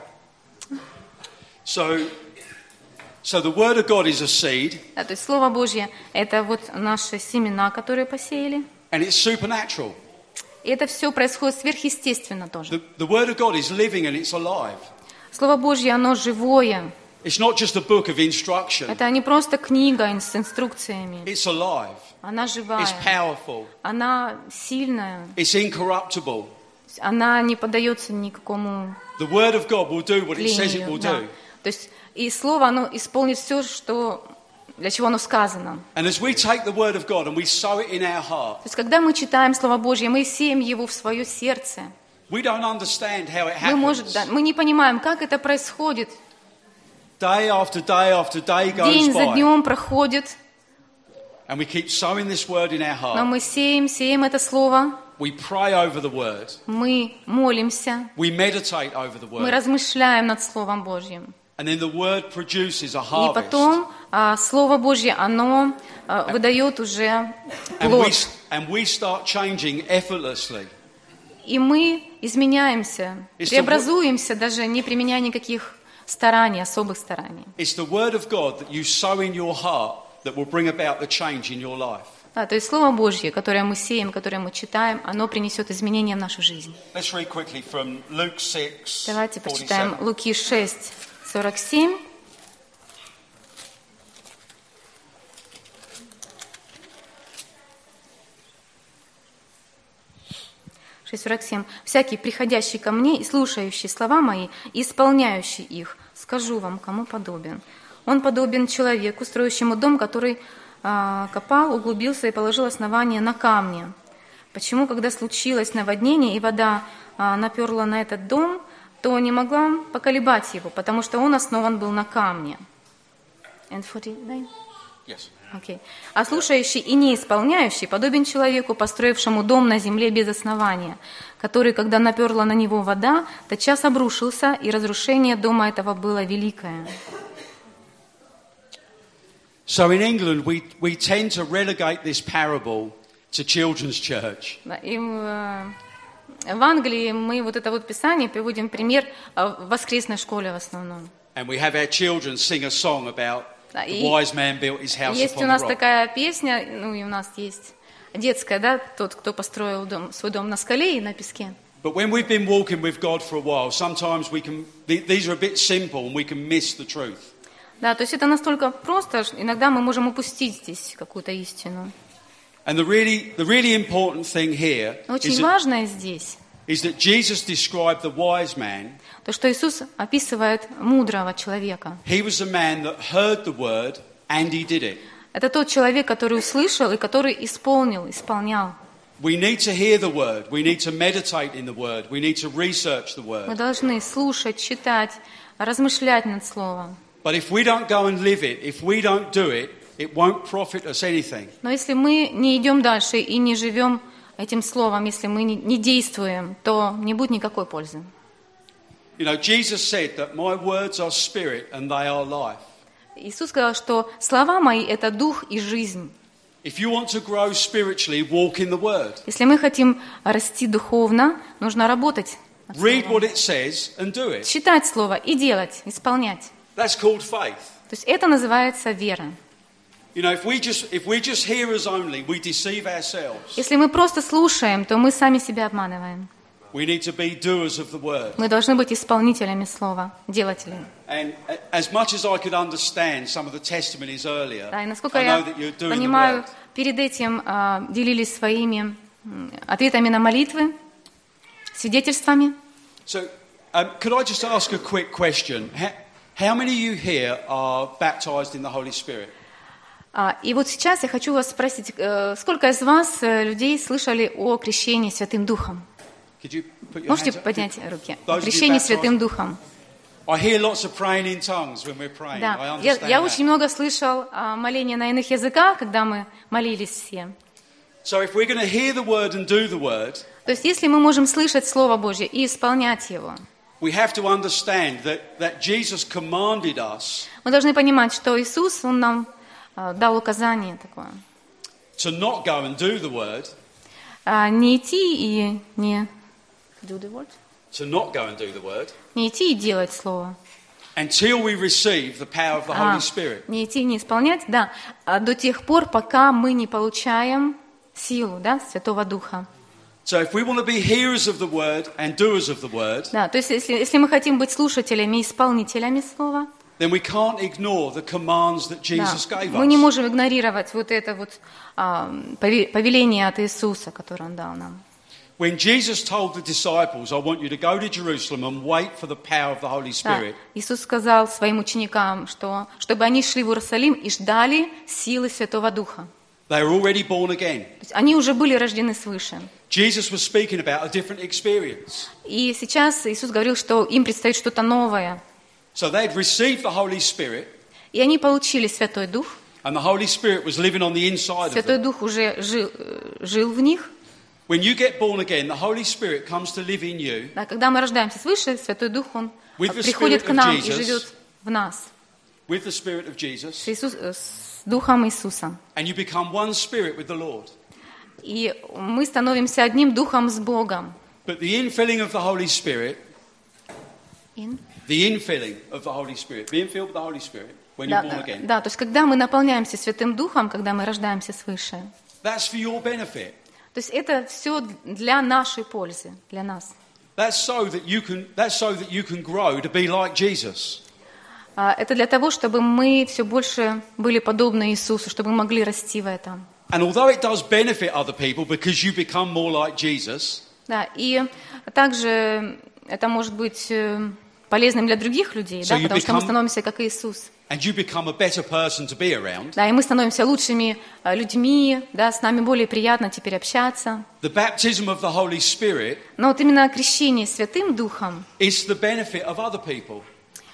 Speaker 1: So the word of God is a seed,
Speaker 2: Да, то есть Слово Божье – это вот наши семена, которые посеяли.
Speaker 1: and it's supernatural.
Speaker 2: И это все происходит сверхъестественно тоже.
Speaker 1: The word of God is living and it's alive.
Speaker 2: Слово Божье, оно живое.
Speaker 1: It's not just a book of instruction.
Speaker 2: Это не просто книга с инструкциями.
Speaker 1: It's alive.
Speaker 2: Она живая.
Speaker 1: It's powerful.
Speaker 2: Она сильная.
Speaker 1: It's incorruptible.
Speaker 2: Она не поддается никакому
Speaker 1: The word of God will do what it says it
Speaker 2: тлению.
Speaker 1: will
Speaker 2: Да.
Speaker 1: do.
Speaker 2: То есть и Слово, оно исполнит все, для чего оно сказано.
Speaker 1: And as we take the word of God and we sow it in our heart,
Speaker 2: То есть когда мы читаем Слово Божье, мы сеем его в свое сердце.
Speaker 1: we don't understand how it happens.
Speaker 2: Мы не понимаем, как это происходит.
Speaker 1: Day after day goes
Speaker 2: День за
Speaker 1: by,
Speaker 2: днем проходит,
Speaker 1: and we keep sowing this word in our
Speaker 2: но
Speaker 1: heart.
Speaker 2: мы сеем это Слово,
Speaker 1: We pray over the word.
Speaker 2: мы молимся,
Speaker 1: We meditate over the
Speaker 2: мы
Speaker 1: word.
Speaker 2: размышляем над Словом Божьим.
Speaker 1: And then the word produces a
Speaker 2: И
Speaker 1: harvest.
Speaker 2: потом Слово Божье, оно выдает уже плод.
Speaker 1: And we start changing effortlessly.
Speaker 2: И мы изменяемся, преобразуемся, даже не применяя никаких стараний, особых стараний.
Speaker 1: It's the word of God that you sow in your heart that will bring about the change in your life.
Speaker 2: Да, то есть Слово Божье, которое мы сеем, которое мы читаем, оно принесет изменения в нашу жизнь.
Speaker 1: Let's read quickly from Luke 6,
Speaker 2: Давайте
Speaker 1: 47.
Speaker 2: почитаем Луки 6, 47. «Всякий, приходящий ко мне и слушающий слова мои, и исполняющий их, скажу вам, кому подобен. Он подобен человеку, строящему дом, который копал, углубился и положил основание на камне. Почему, когда случилось наводнение, и вода наперла на этот дом, то не могла поколебать его, потому что он основан был на камне». And 49?
Speaker 1: Yes.
Speaker 2: Okay. А слушающий и не исполняющий подобен человеку, построившему дом на земле без основания, который, когда наперла на него вода, тотчас обрушился, и разрушение дома этого было великое.
Speaker 1: So in England, we tend to relegate this parable to children's church.
Speaker 2: И в Англии мы вот это вот Писание приводим пример в воскресной школе в основном.
Speaker 1: And we have our children sing a song about
Speaker 2: Да,
Speaker 1: the wise man built his house
Speaker 2: есть у
Speaker 1: upon
Speaker 2: нас
Speaker 1: the rock.
Speaker 2: такая песня, ну и у нас есть детская, да, тот, кто построил свой дом на скале и на песке.
Speaker 1: But when we've been walking with God for a while, sometimes these are a bit simple and we can miss the truth.
Speaker 2: Да, то есть это настолько просто, что иногда мы можем упустить здесь какую-то истину.
Speaker 1: And the really important thing here
Speaker 2: Очень важное здесь,
Speaker 1: is that Jesus described the wise man.
Speaker 2: то, что Иисус описывает мудрого человека.
Speaker 1: He was the man that heard the word and he did it.
Speaker 2: Это тот человек, который услышал и который исполнял.
Speaker 1: We need to hear the word. We need to meditate in the word. We need to research the
Speaker 2: Мы
Speaker 1: word.
Speaker 2: должны слушать, читать, размышлять над Словом.
Speaker 1: But if we don't go and live it, if we don't do it, it won't profit us anything.
Speaker 2: Но если мы не идем дальше и не живем этим Словом, если мы не действуем, то не будет никакой пользы.
Speaker 1: You know, Jesus said that my words are spirit and they are life.
Speaker 2: Иисус сказал, что слова мои – это дух и жизнь.
Speaker 1: If you want to grow spiritually, walk in the word.
Speaker 2: Если мы хотим расти духовно, нужно работать над
Speaker 1: Read
Speaker 2: Словом.
Speaker 1: what it says and do it.
Speaker 2: Читать Слово и делать, исполнять.
Speaker 1: That's called faith.
Speaker 2: То есть это называется вера.
Speaker 1: You know, if we just hearers only, we deceive ourselves.
Speaker 2: Если мы просто слушаем, то мы сами себя обманываем.
Speaker 1: We need to be doers of the word.
Speaker 2: Мы должны быть исполнителями Слова, делателями.
Speaker 1: And as much as I could understand some of the testimonies earlier,
Speaker 2: Да, и насколько
Speaker 1: I
Speaker 2: я
Speaker 1: know that you're doing the
Speaker 2: понимаю,
Speaker 1: word.
Speaker 2: перед этим делились своими ответами на молитвы, свидетельствами.
Speaker 1: So, could I just ask a quick question? How many of you here are baptized in the Holy Spirit?
Speaker 2: И вот сейчас я хочу вас спросить, сколько из вас людей слышали о крещении Святым Духом?
Speaker 1: Could you put your
Speaker 2: Можете
Speaker 1: hands up?
Speaker 2: поднять руки?
Speaker 1: Those
Speaker 2: О
Speaker 1: of you
Speaker 2: крещении
Speaker 1: baptized.
Speaker 2: Святым Духом.
Speaker 1: I hear lots of praying in tongues when we're praying. I
Speaker 2: Да,
Speaker 1: understand
Speaker 2: я
Speaker 1: that.
Speaker 2: очень много слышал моления на иных языках, когда мы молились все.
Speaker 1: So if we're going to hear the word and do the word,
Speaker 2: То есть если мы можем слышать Слово Божье и исполнять его,
Speaker 1: we have to understand that Jesus commanded us
Speaker 2: мы должны понимать, что Иисус, Он нам дал указание такое.
Speaker 1: to not go and do the word,
Speaker 2: Не идти и не... Do the word?
Speaker 1: to not go and do the word,
Speaker 2: Не идти и делать Слово.
Speaker 1: until we receive the power of the Holy Spirit.
Speaker 2: Не идти и не исполнять, да, до тех пор, пока мы не получаем силу, да, Святого Духа.
Speaker 1: So if we want to be hearers of the word and doers of the word,
Speaker 2: Да, то есть если мы хотим быть слушателями и исполнителями Слова,
Speaker 1: then we can't ignore the commands that
Speaker 2: да,
Speaker 1: Jesus gave
Speaker 2: мы не
Speaker 1: us.
Speaker 2: можем игнорировать вот это вот повеление от Иисуса, которое Он дал нам.
Speaker 1: When Jesus told the disciples, I want you to go to Jerusalem and wait for the power of the Holy
Speaker 2: Да,
Speaker 1: Spirit,
Speaker 2: Иисус сказал своим ученикам, чтобы они шли в Иерусалим и ждали силы Святого Духа.
Speaker 1: they were already born again.
Speaker 2: То есть они уже были рождены свыше.
Speaker 1: Jesus was speaking about a different experience.
Speaker 2: И сейчас Иисус говорил, что им предстоит что-то новое.
Speaker 1: So they'd received the Holy Spirit,
Speaker 2: И они получили Святой Дух.
Speaker 1: and the Holy Spirit was living on the inside of
Speaker 2: Святой
Speaker 1: them.
Speaker 2: Дух уже жил в них.
Speaker 1: When you get born again, the Holy Spirit comes to live in you
Speaker 2: Да, когда мы рождаемся свыше, Святой Дух, Он
Speaker 1: With the
Speaker 2: приходит
Speaker 1: Spirit
Speaker 2: к
Speaker 1: of
Speaker 2: нам и
Speaker 1: Jesus.
Speaker 2: живет в нас
Speaker 1: with the Spirit of Jesus,
Speaker 2: с Духом Иисуса.
Speaker 1: and you become one spirit with the Lord.
Speaker 2: И мы становимся одним Духом с Богом.
Speaker 1: But the infilling of the Holy Spirit, being filled with the Holy Spirit, when you're born again,
Speaker 2: Да, то есть когда мы наполняемся Святым Духом, когда мы рождаемся свыше,
Speaker 1: that's for your benefit.
Speaker 2: то есть это все для нашей пользы, для нас.
Speaker 1: That's so that you can grow to be like Jesus.
Speaker 2: Это для того, чтобы мы все больше были подобны Иисусу, чтобы мы могли расти в этом.
Speaker 1: And although it does benefit other people because you become more like Jesus,
Speaker 2: Да, и также это может быть полезным для других людей, да, потому что мы становимся как Иисус.
Speaker 1: and you become a better person to be around,
Speaker 2: Да, и мы становимся лучшими людьми, да, с нами более приятно теперь общаться.
Speaker 1: the baptism of the Holy Spirit
Speaker 2: Но вот именно крещение Святым Духом
Speaker 1: is the benefit of other people.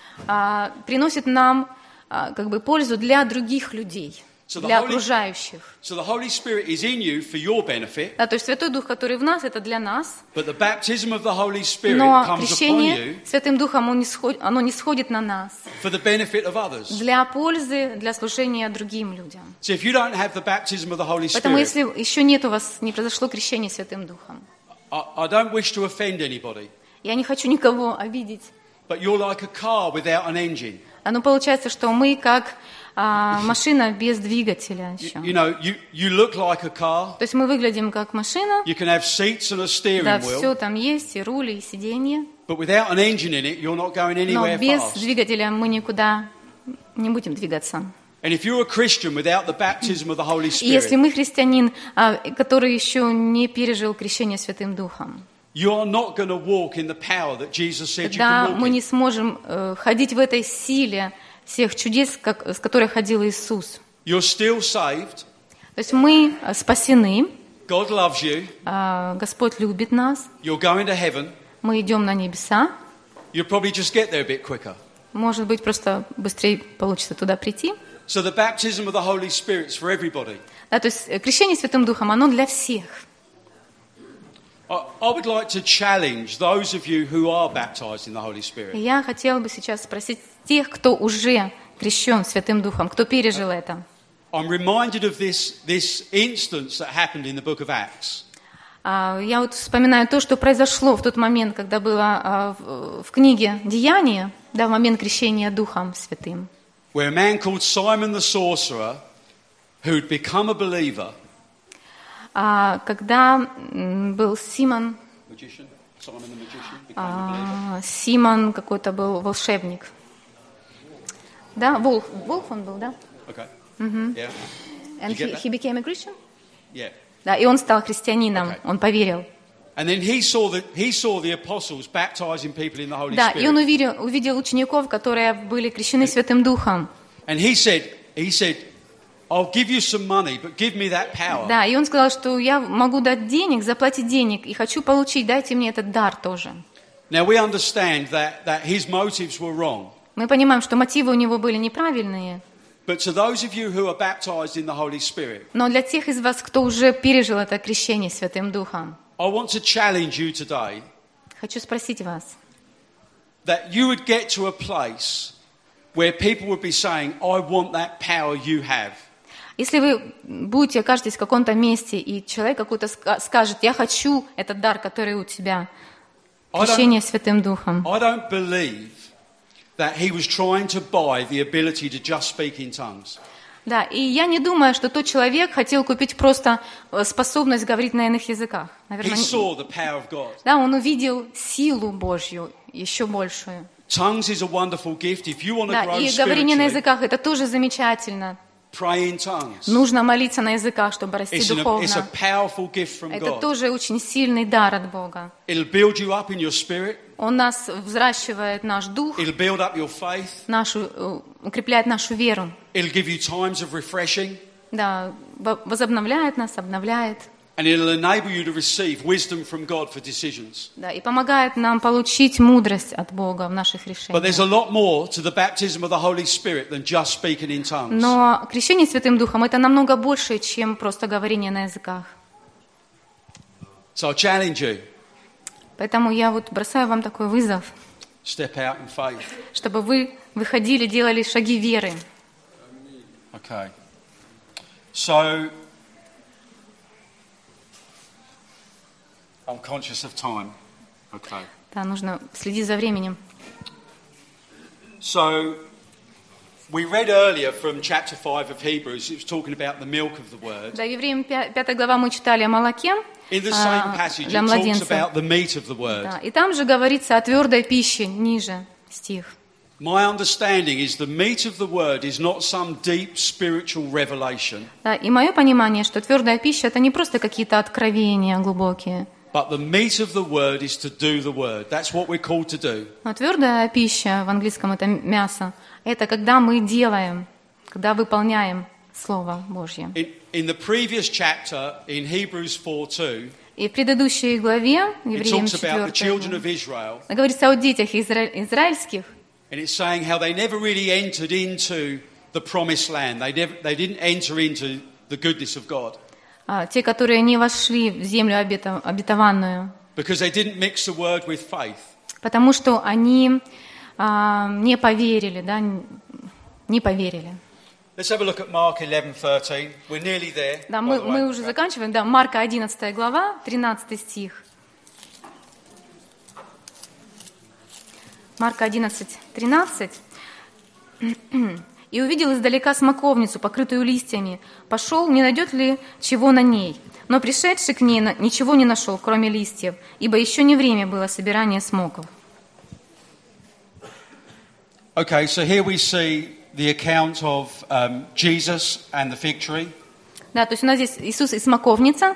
Speaker 2: приносит нам как бы пользу для других людей, для окружающих.
Speaker 1: So the Holy Spirit is in you for your benefit,
Speaker 2: Да, то есть Святой Дух, который в нас, это для нас.
Speaker 1: but the baptism of the Holy Spirit
Speaker 2: Но
Speaker 1: comes upon
Speaker 2: крещение
Speaker 1: you
Speaker 2: Святым Духом оно не сходит на нас
Speaker 1: for the benefit of others.
Speaker 2: для пользы, для служения другим людям.
Speaker 1: So if you don't have the baptism of the Holy
Speaker 2: Поэтому
Speaker 1: Spirit,
Speaker 2: если еще нет у вас, не произошло крещение Святым Духом,
Speaker 1: I don't wish to offend anybody,
Speaker 2: я не хочу никого обидеть.
Speaker 1: but you're like a car without an engine.
Speaker 2: Но получается, что мы как машина без двигателя еще.
Speaker 1: You know, you look like a car.
Speaker 2: То есть мы выглядим как машина,
Speaker 1: You can have seats and a steering
Speaker 2: да,
Speaker 1: wheel,
Speaker 2: все там есть, и руль, и сиденье.
Speaker 1: but without an engine in it, you're not going
Speaker 2: Но
Speaker 1: anywhere
Speaker 2: без
Speaker 1: fast.
Speaker 2: двигателя мы никуда не будем двигаться.
Speaker 1: And if you're a Christian without the baptism of the Holy
Speaker 2: И если
Speaker 1: Spirit,
Speaker 2: мы христианин, который еще не пережил крещение Святым Духом,
Speaker 1: you are not going to walk in the power that Jesus said you
Speaker 2: тогда
Speaker 1: can walk
Speaker 2: мы
Speaker 1: in.
Speaker 2: не сможем ходить в этой силе всех чудес, с которой ходил Иисус.
Speaker 1: You're still saved.
Speaker 2: То есть мы спасены,
Speaker 1: God loves you.
Speaker 2: Господь любит нас,
Speaker 1: You're going to heaven.
Speaker 2: мы идем на небеса.
Speaker 1: You'll probably just get there a bit quicker.
Speaker 2: Может быть, просто быстрее получится туда прийти.
Speaker 1: So the baptism of the Holy Spirit is for everybody.
Speaker 2: Да, то есть крещение Святым Духом, оно для всех.
Speaker 1: I would like to challenge those of you who are baptized in the Holy Spirit.
Speaker 2: Я хотела бы сейчас спросить тех, кто уже крещен Святым Духом, кто пережил это.
Speaker 1: I'm reminded of this instance that happened in the book of Acts.
Speaker 2: Я вот вспоминаю то, что произошло в тот момент, когда было в книге «Деяния», да, в момент крещения Духом Святым.
Speaker 1: Where a man called Simon the sorcerer, who'd become a believer,
Speaker 2: когда был Симон, Симон какой-то был волшебник. Да, волк он был, да?
Speaker 1: Okay.
Speaker 2: Yeah. And he became a Christian?
Speaker 1: Yeah.
Speaker 2: Да, и он стал христианином, он поверил.
Speaker 1: And then he saw the apostles baptizing people in the Holy
Speaker 2: Да,
Speaker 1: Spirit.
Speaker 2: и он увидел учеников, которые были крещены Святым Духом.
Speaker 1: And he said, I'll give you some money, but give me that power.
Speaker 2: Да, и он сказал, что я могу дать денег, заплатить денег, и хочу получить, дайте мне этот дар тоже.
Speaker 1: Now we understand that his motives were wrong.
Speaker 2: Мы понимаем, что мотивы у него были неправильные.
Speaker 1: But to those of you who are baptized in the Holy Spirit,
Speaker 2: Но для тех из вас, кто уже пережил это крещение Святым Духом,
Speaker 1: I want to challenge you today
Speaker 2: хочу спросить вас,
Speaker 1: that you would get to a place where people would be saying, I want that power you have.
Speaker 2: если вы окажетесь в каком-то месте, и человек какой-то скажет, я хочу этот дар, который у тебя, крещение Святым Духом.
Speaker 1: I don't believe that he was trying to buy the ability to just speak in tongues.
Speaker 2: Да, и я не думаю, что тот человек хотел купить просто способность говорить на иных языках.
Speaker 1: He saw the power of God.
Speaker 2: Да, он увидел силу Божью еще большую.
Speaker 1: Tongues is a wonderful gift. If you want to
Speaker 2: Да,
Speaker 1: grow
Speaker 2: и говорение на
Speaker 1: spiritually,
Speaker 2: языках это тоже замечательно.
Speaker 1: pray in tongues.
Speaker 2: Нужно молиться на языках, чтобы расти
Speaker 1: It's a
Speaker 2: духовно.
Speaker 1: powerful gift from
Speaker 2: Это
Speaker 1: God.
Speaker 2: тоже очень сильный дар от Бога.
Speaker 1: It'll build you up in your spirit.
Speaker 2: Он нас взращивает наш дух,
Speaker 1: It'll build up your faith.
Speaker 2: Укрепляет нашу веру.
Speaker 1: It'll give you times of refreshing.
Speaker 2: Да, возобновляет нас, обновляет.
Speaker 1: And it'll enable you to receive wisdom from God for decisions.
Speaker 2: Да, и помогает нам получить мудрость от Бога в наших
Speaker 1: But there's a
Speaker 2: решениях.
Speaker 1: lot more to the baptism of the Holy Spirit than just speaking in tongues.
Speaker 2: Но крещение Святым Духом это намного больше, чем просто говорение на языках.
Speaker 1: So I challenge you,
Speaker 2: Поэтому я вот бросаю вам такой вызов,
Speaker 1: step out in faith.
Speaker 2: чтобы вы выходили, делали шаги веры.
Speaker 1: Okay. So I'm conscious of time. Okay.
Speaker 2: Да, нужно следить за временем.
Speaker 1: So we read earlier from chapter 5 of Hebrews, it was talking about the milk of the word.
Speaker 2: Да, Евреям 5 глава мы читали о молоке
Speaker 1: In the same passage,
Speaker 2: для
Speaker 1: it talks
Speaker 2: младенцев.
Speaker 1: about the meat of the word.
Speaker 2: Да, и там же говорится о твердой пище, ниже стих.
Speaker 1: My understanding is the meat of the word is not some deep spiritual revelation,
Speaker 2: Да, и мое понимание, что твердая пища это не просто какие-то откровения глубокие.
Speaker 1: but the meat of the word is to do the word. That's what we're called to do.
Speaker 2: Но твердая пища, в английском это мясо, это когда мы делаем, когда выполняем Слово Божье.
Speaker 1: In the previous chapter, in Hebrews 4:2,
Speaker 2: И в предыдущей главе,
Speaker 1: it
Speaker 2: Евреям
Speaker 1: talks about the
Speaker 2: 4,
Speaker 1: children of Israel,
Speaker 2: говорится о детях израильских,
Speaker 1: and it's saying how they never really entered into the promised land. They didn't enter into the goodness of God
Speaker 2: те, которые не вошли в землю обетованную,
Speaker 1: because they didn't mix the word with faith.
Speaker 2: потому что они не поверили, да, не поверили.
Speaker 1: Let's have a look at Mark 11:13. We're nearly there.
Speaker 2: Да,
Speaker 1: by the way.
Speaker 2: мы уже заканчиваем. Да, Марка 11 глава, 13 стих. Марка 11, 13. «И увидел издалека смоковницу, покрытую листьями. Пошел, не найдет ли чего на ней. Но пришедший к ней ничего не нашел, кроме листьев, ибо еще не время было собирания смоков».
Speaker 1: Okay, so here we see the account of Jesus and the fig tree.
Speaker 2: Да, то есть у нас здесь Иисус и смоковница.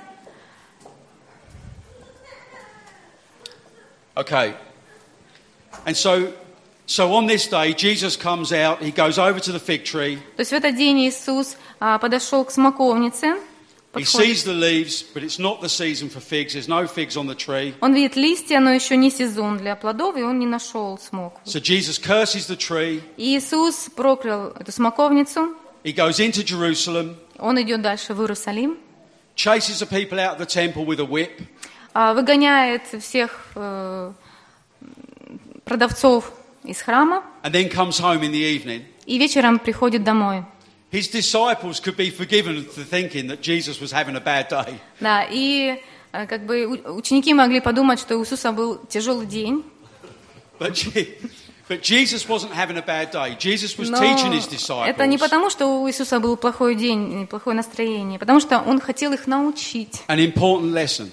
Speaker 1: Okay. And so on this day, Jesus comes out, he goes over to the fig tree.
Speaker 2: То есть в этот день Иисус подошел к смоковнице.
Speaker 1: He sees the leaves, but it's not the season for figs. There's no figs on the tree.
Speaker 2: Он видит листья, но еще не сезон для плодов, и он не нашел смокву.
Speaker 1: So Jesus curses the tree.
Speaker 2: И Иисус проклял эту смоковницу.
Speaker 1: He goes into Jerusalem.
Speaker 2: Он идет дальше в Иерусалим.
Speaker 1: Chases the people out of the temple with a whip.
Speaker 2: Выгоняет всех продавцов из храма.
Speaker 1: And then comes home in the evening.
Speaker 2: И вечером приходит домой.
Speaker 1: His disciples could be forgiven for thinking that Jesus was having a bad day.
Speaker 2: Да, и как бы ученики могли подумать, что у Иисуса был тяжелый день.
Speaker 1: But Jesus wasn't having a bad day. Jesus was teaching his disciples.
Speaker 2: Это не потому, что у Иисуса был плохой день, плохое настроение, потому что Он хотел их научить
Speaker 1: An important lesson.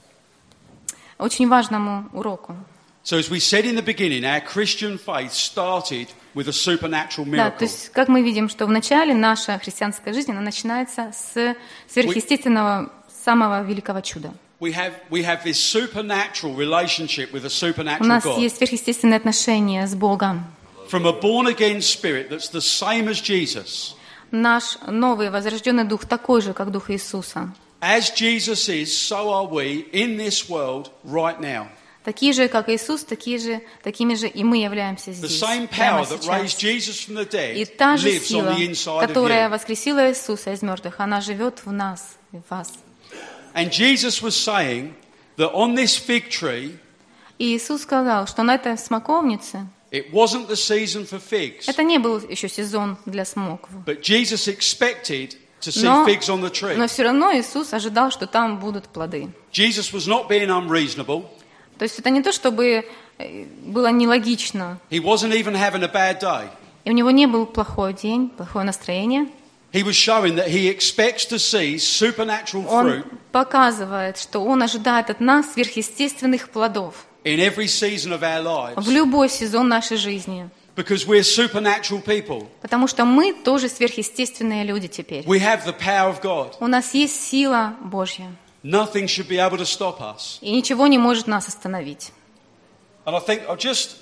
Speaker 2: очень важному уроку.
Speaker 1: So as we said in the beginning, our Christian faith started with a supernatural
Speaker 2: Да,
Speaker 1: miracle.
Speaker 2: то есть, как мы видим, что в начале наша христианская жизнь, она начинается с сверхъестественного, самого великого чуда.
Speaker 1: We have this supernatural relationship with a
Speaker 2: У
Speaker 1: supernatural
Speaker 2: нас
Speaker 1: God.
Speaker 2: есть сверхъестественные отношения с Богом.
Speaker 1: From a born-again spirit that's the same as Jesus.
Speaker 2: Наш новый возрожденный дух такой же, как дух Иисуса.
Speaker 1: As Jesus is, so are we in this world right now.
Speaker 2: Такие же, как Иисус, такими же и мы являемся
Speaker 1: The
Speaker 2: здесь,
Speaker 1: same
Speaker 2: прямо
Speaker 1: power that raised
Speaker 2: сейчас.
Speaker 1: Jesus from the dead
Speaker 2: И та же
Speaker 1: lives on
Speaker 2: сила,
Speaker 1: the inside of
Speaker 2: которая
Speaker 1: you.
Speaker 2: воскресила Иисуса из мертвых, она живет в нас, в вас.
Speaker 1: And Jesus was saying that on this fig tree,
Speaker 2: И Иисус сказал, что на этой смоковнице
Speaker 1: it wasn't the season for figs,
Speaker 2: это не был еще сезон для смоквы.
Speaker 1: but Jesus expected to see
Speaker 2: Но
Speaker 1: figs on the tree.
Speaker 2: все равно Иисус ожидал, что там будут плоды.
Speaker 1: Jesus was not being unreasonable.
Speaker 2: То есть это не то, чтобы было нелогично.
Speaker 1: He wasn't even having a bad day.
Speaker 2: И у него не был плохой день, плохое настроение.
Speaker 1: He was showing that he expects to see supernatural
Speaker 2: Он
Speaker 1: fruit
Speaker 2: показывает, что он ожидает от нас сверхъестественных плодов
Speaker 1: in every season of our lives
Speaker 2: в любой сезон нашей жизни.
Speaker 1: because we're supernatural people.
Speaker 2: Потому что мы тоже сверхъестественные люди теперь.
Speaker 1: We have the power of God.
Speaker 2: У нас есть сила Божья.
Speaker 1: Nothing should be able to stop us.
Speaker 2: И ничего не может нас остановить.
Speaker 1: And I think I'll just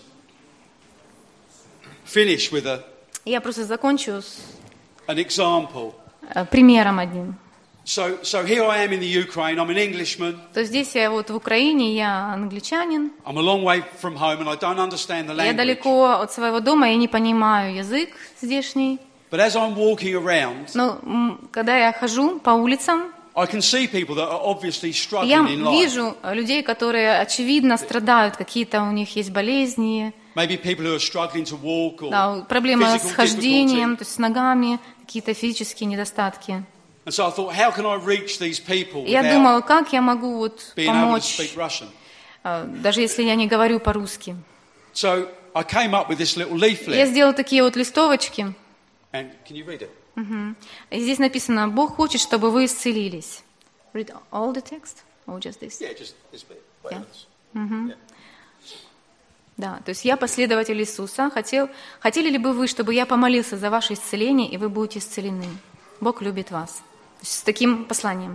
Speaker 1: finish with
Speaker 2: Я просто закончу с
Speaker 1: an example.
Speaker 2: примером одним.
Speaker 1: So here I am in the Ukraine. I'm an Englishman.
Speaker 2: То здесь я вот в Украине, я англичанин.
Speaker 1: I'm a long way from home and I don't understand the
Speaker 2: Я
Speaker 1: language.
Speaker 2: далеко от своего дома, я не понимаю язык здешний.
Speaker 1: But as I'm walking around,
Speaker 2: Но когда я хожу по улицам,
Speaker 1: I can see people that are obviously
Speaker 2: я
Speaker 1: struggling in life.
Speaker 2: вижу людей, которые очевидно страдают, какие-то у них есть болезни,
Speaker 1: Maybe people who are struggling to walk or
Speaker 2: да, проблемы
Speaker 1: physical
Speaker 2: с хождением,
Speaker 1: difficulty.
Speaker 2: то есть с ногами, какие-то физические недостатки.
Speaker 1: And so I thought, how can I reach these people
Speaker 2: Я
Speaker 1: without
Speaker 2: думала, как я могу вот
Speaker 1: being able to
Speaker 2: помочь,
Speaker 1: speak Russian?
Speaker 2: даже если я не говорю по-русски.
Speaker 1: So I came up with this little
Speaker 2: Я
Speaker 1: leaflet.
Speaker 2: сделала такие вот листовочки.
Speaker 1: And can you read it?
Speaker 2: И здесь написано: Бог хочет, чтобы вы исцелились. Read all the text or just this?
Speaker 1: Yeah, just this bit. Wait,
Speaker 2: Yeah.
Speaker 1: yeah.
Speaker 2: Да, то есть я последователь Иисуса. Хотели ли бы вы, чтобы я помолился за ваше исцеление, и вы будете исцелены? Бог любит вас. То есть с таким посланием.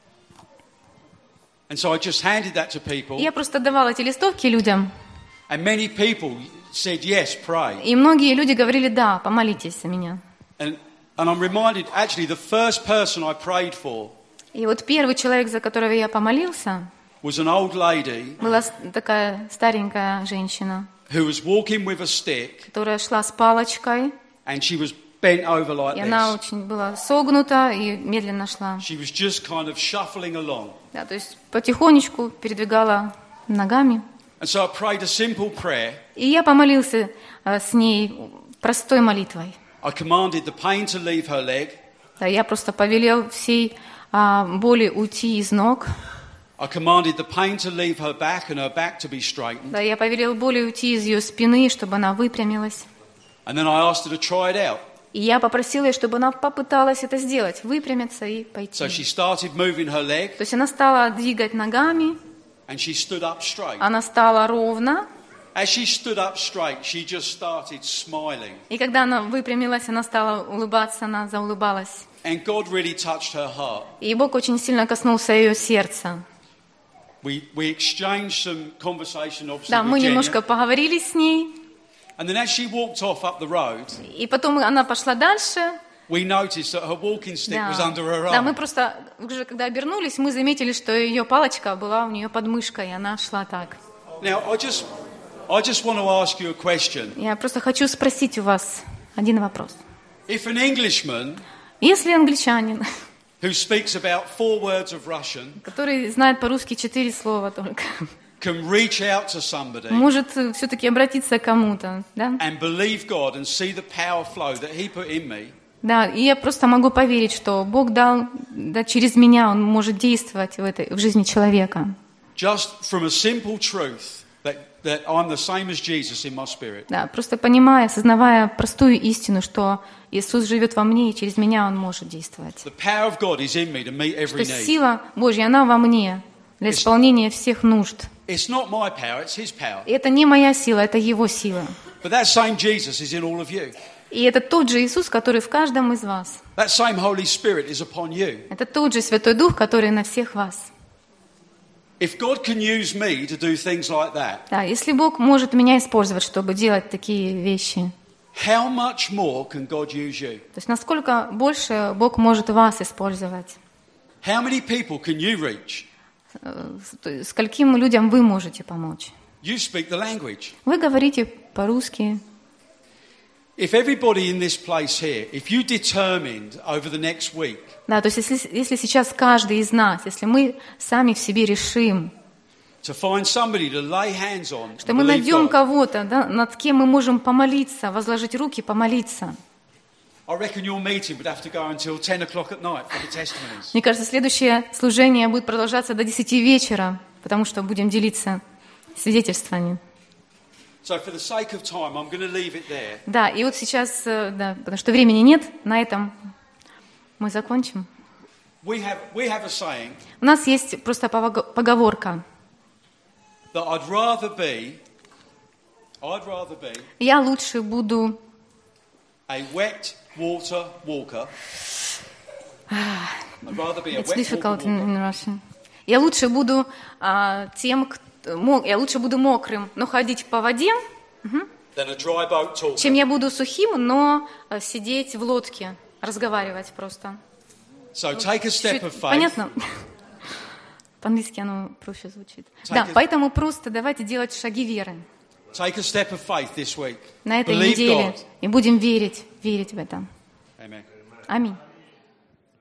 Speaker 1: And so I just handed that to people.
Speaker 2: И я просто давала эти листовки людям.
Speaker 1: And many people said, yes, pray.
Speaker 2: И многие люди говорили: да, помолитесь за меня.
Speaker 1: And I'm reminded, actually, the first person I prayed for
Speaker 2: И вот первый человек, за которого я помолился,
Speaker 1: was an old lady
Speaker 2: была такая старенькая женщина,
Speaker 1: who was walking with a stick
Speaker 2: которая шла с палочкой,
Speaker 1: and she was bent over like
Speaker 2: и она
Speaker 1: this.
Speaker 2: очень была согнута и медленно шла.
Speaker 1: She was just kind of shuffling along.
Speaker 2: Да, то есть потихонечку передвигала ногами.
Speaker 1: And so I prayed a simple prayer.
Speaker 2: И я помолился с ней простой молитвой.
Speaker 1: I commanded the pain to leave her leg.
Speaker 2: Да, я просто повелел всей боли уйти из ног.
Speaker 1: I commanded the pain to leave her back and her back to be straightened.
Speaker 2: Да, я повелел боли уйти из ее спины, чтобы она выпрямилась.
Speaker 1: And then I asked her to try it out.
Speaker 2: И я попросила ее, чтобы она попыталась это сделать, выпрямиться и пойти.
Speaker 1: So she started moving her leg
Speaker 2: То есть она стала двигать ногами,
Speaker 1: and she stood up straight.
Speaker 2: она стала ровно,
Speaker 1: As she stood up straight, she just started smiling.
Speaker 2: И когда она выпрямилась, она стала улыбаться, она заулыбалась.
Speaker 1: And God really touched her heart.
Speaker 2: И Бог очень сильно коснулся ее сердца.
Speaker 1: We exchanged some conversation, obviously,
Speaker 2: Да, мы
Speaker 1: with
Speaker 2: немножко
Speaker 1: Jenny.
Speaker 2: поговорили с ней.
Speaker 1: And then as she walked off up the road,
Speaker 2: И потом она пошла дальше.
Speaker 1: we noticed that her walking stick was under her
Speaker 2: Да, мы
Speaker 1: arm.
Speaker 2: просто, уже когда обернулись, мы заметили, что ее палочка была у нее под мышкой, и она шла так.
Speaker 1: Now, I just want to ask you a question.
Speaker 2: Я просто хочу спросить у вас один вопрос.
Speaker 1: If an Englishman
Speaker 2: Если англичанин,
Speaker 1: who speaks about 4 words of Russian
Speaker 2: который знает по-русски 4 слова только,
Speaker 1: can reach out to somebody
Speaker 2: может все-таки обратиться к кому-то, да?
Speaker 1: and believe God and see the power flow that He put in me,
Speaker 2: Да, и я просто могу поверить, что Бог дал, да, через меня Он может действовать в жизни человека.
Speaker 1: just from a simple truth that I'm the same as Jesus in my spirit.
Speaker 2: Да, просто понимая, осознавая простую истину, что Иисус живет во мне, и через меня Он может действовать.
Speaker 1: The power of God is in me to meet every
Speaker 2: Что
Speaker 1: need.
Speaker 2: сила Божья, она во мне для исполнения всех нужд.
Speaker 1: It's not my power, it's His power.
Speaker 2: И это не моя сила, это Его сила.
Speaker 1: But that same Jesus is in all of you.
Speaker 2: И это тот же Иисус, который в каждом из вас.
Speaker 1: That same Holy Spirit is upon you.
Speaker 2: Это тот же Святой Дух, который на всех вас.
Speaker 1: If God can use me to do things like that,
Speaker 2: Да, если Бог может меня использовать, чтобы делать такие вещи,
Speaker 1: how much more can God use you?
Speaker 2: то есть насколько больше Бог может вас использовать?
Speaker 1: How many people can you reach?
Speaker 2: Скольким людям вы можете помочь?
Speaker 1: You speak the language.
Speaker 2: Вы говорите по-русски.
Speaker 1: If everybody in this place here, if you determined over the next week
Speaker 2: Да, то есть если сейчас каждый из нас, если мы сами в себе решим,
Speaker 1: to find somebody to lay hands on,
Speaker 2: что мы
Speaker 1: believe
Speaker 2: найдем
Speaker 1: God,
Speaker 2: кого-то, да, над кем мы можем помолиться, возложить руки, помолиться.
Speaker 1: I reckon your meeting would have to go until 10 o'clock at night for the testimonies.
Speaker 2: Мне кажется, следующее служение будет продолжаться до 10 вечера, потому что будем делиться свидетельствами.
Speaker 1: So for the sake of time, I'm going to leave it there.
Speaker 2: Да, и вот сейчас, да, потому что времени нет, на этом мы закончим.
Speaker 1: We have a saying
Speaker 2: У нас есть просто поговорка.
Speaker 1: that I'd rather be
Speaker 2: Я лучше буду
Speaker 1: a wet water walker. I'd rather be a
Speaker 2: It's
Speaker 1: wet
Speaker 2: difficult
Speaker 1: water walker
Speaker 2: in Russian. Я лучше буду я лучше буду мокрым, но ходить по воде,
Speaker 1: than a dry boat talker.
Speaker 2: чем я буду сухим, но сидеть в лодке, разговаривать просто.
Speaker 1: So take a step of faith.
Speaker 2: Понятно? По-английски оно проще звучит. Да, поэтому просто давайте делать шаги веры
Speaker 1: Take a step of faith this week.
Speaker 2: на этой
Speaker 1: Believe
Speaker 2: неделе.
Speaker 1: God.
Speaker 2: И будем верить в это.
Speaker 1: Amen.
Speaker 2: Аминь.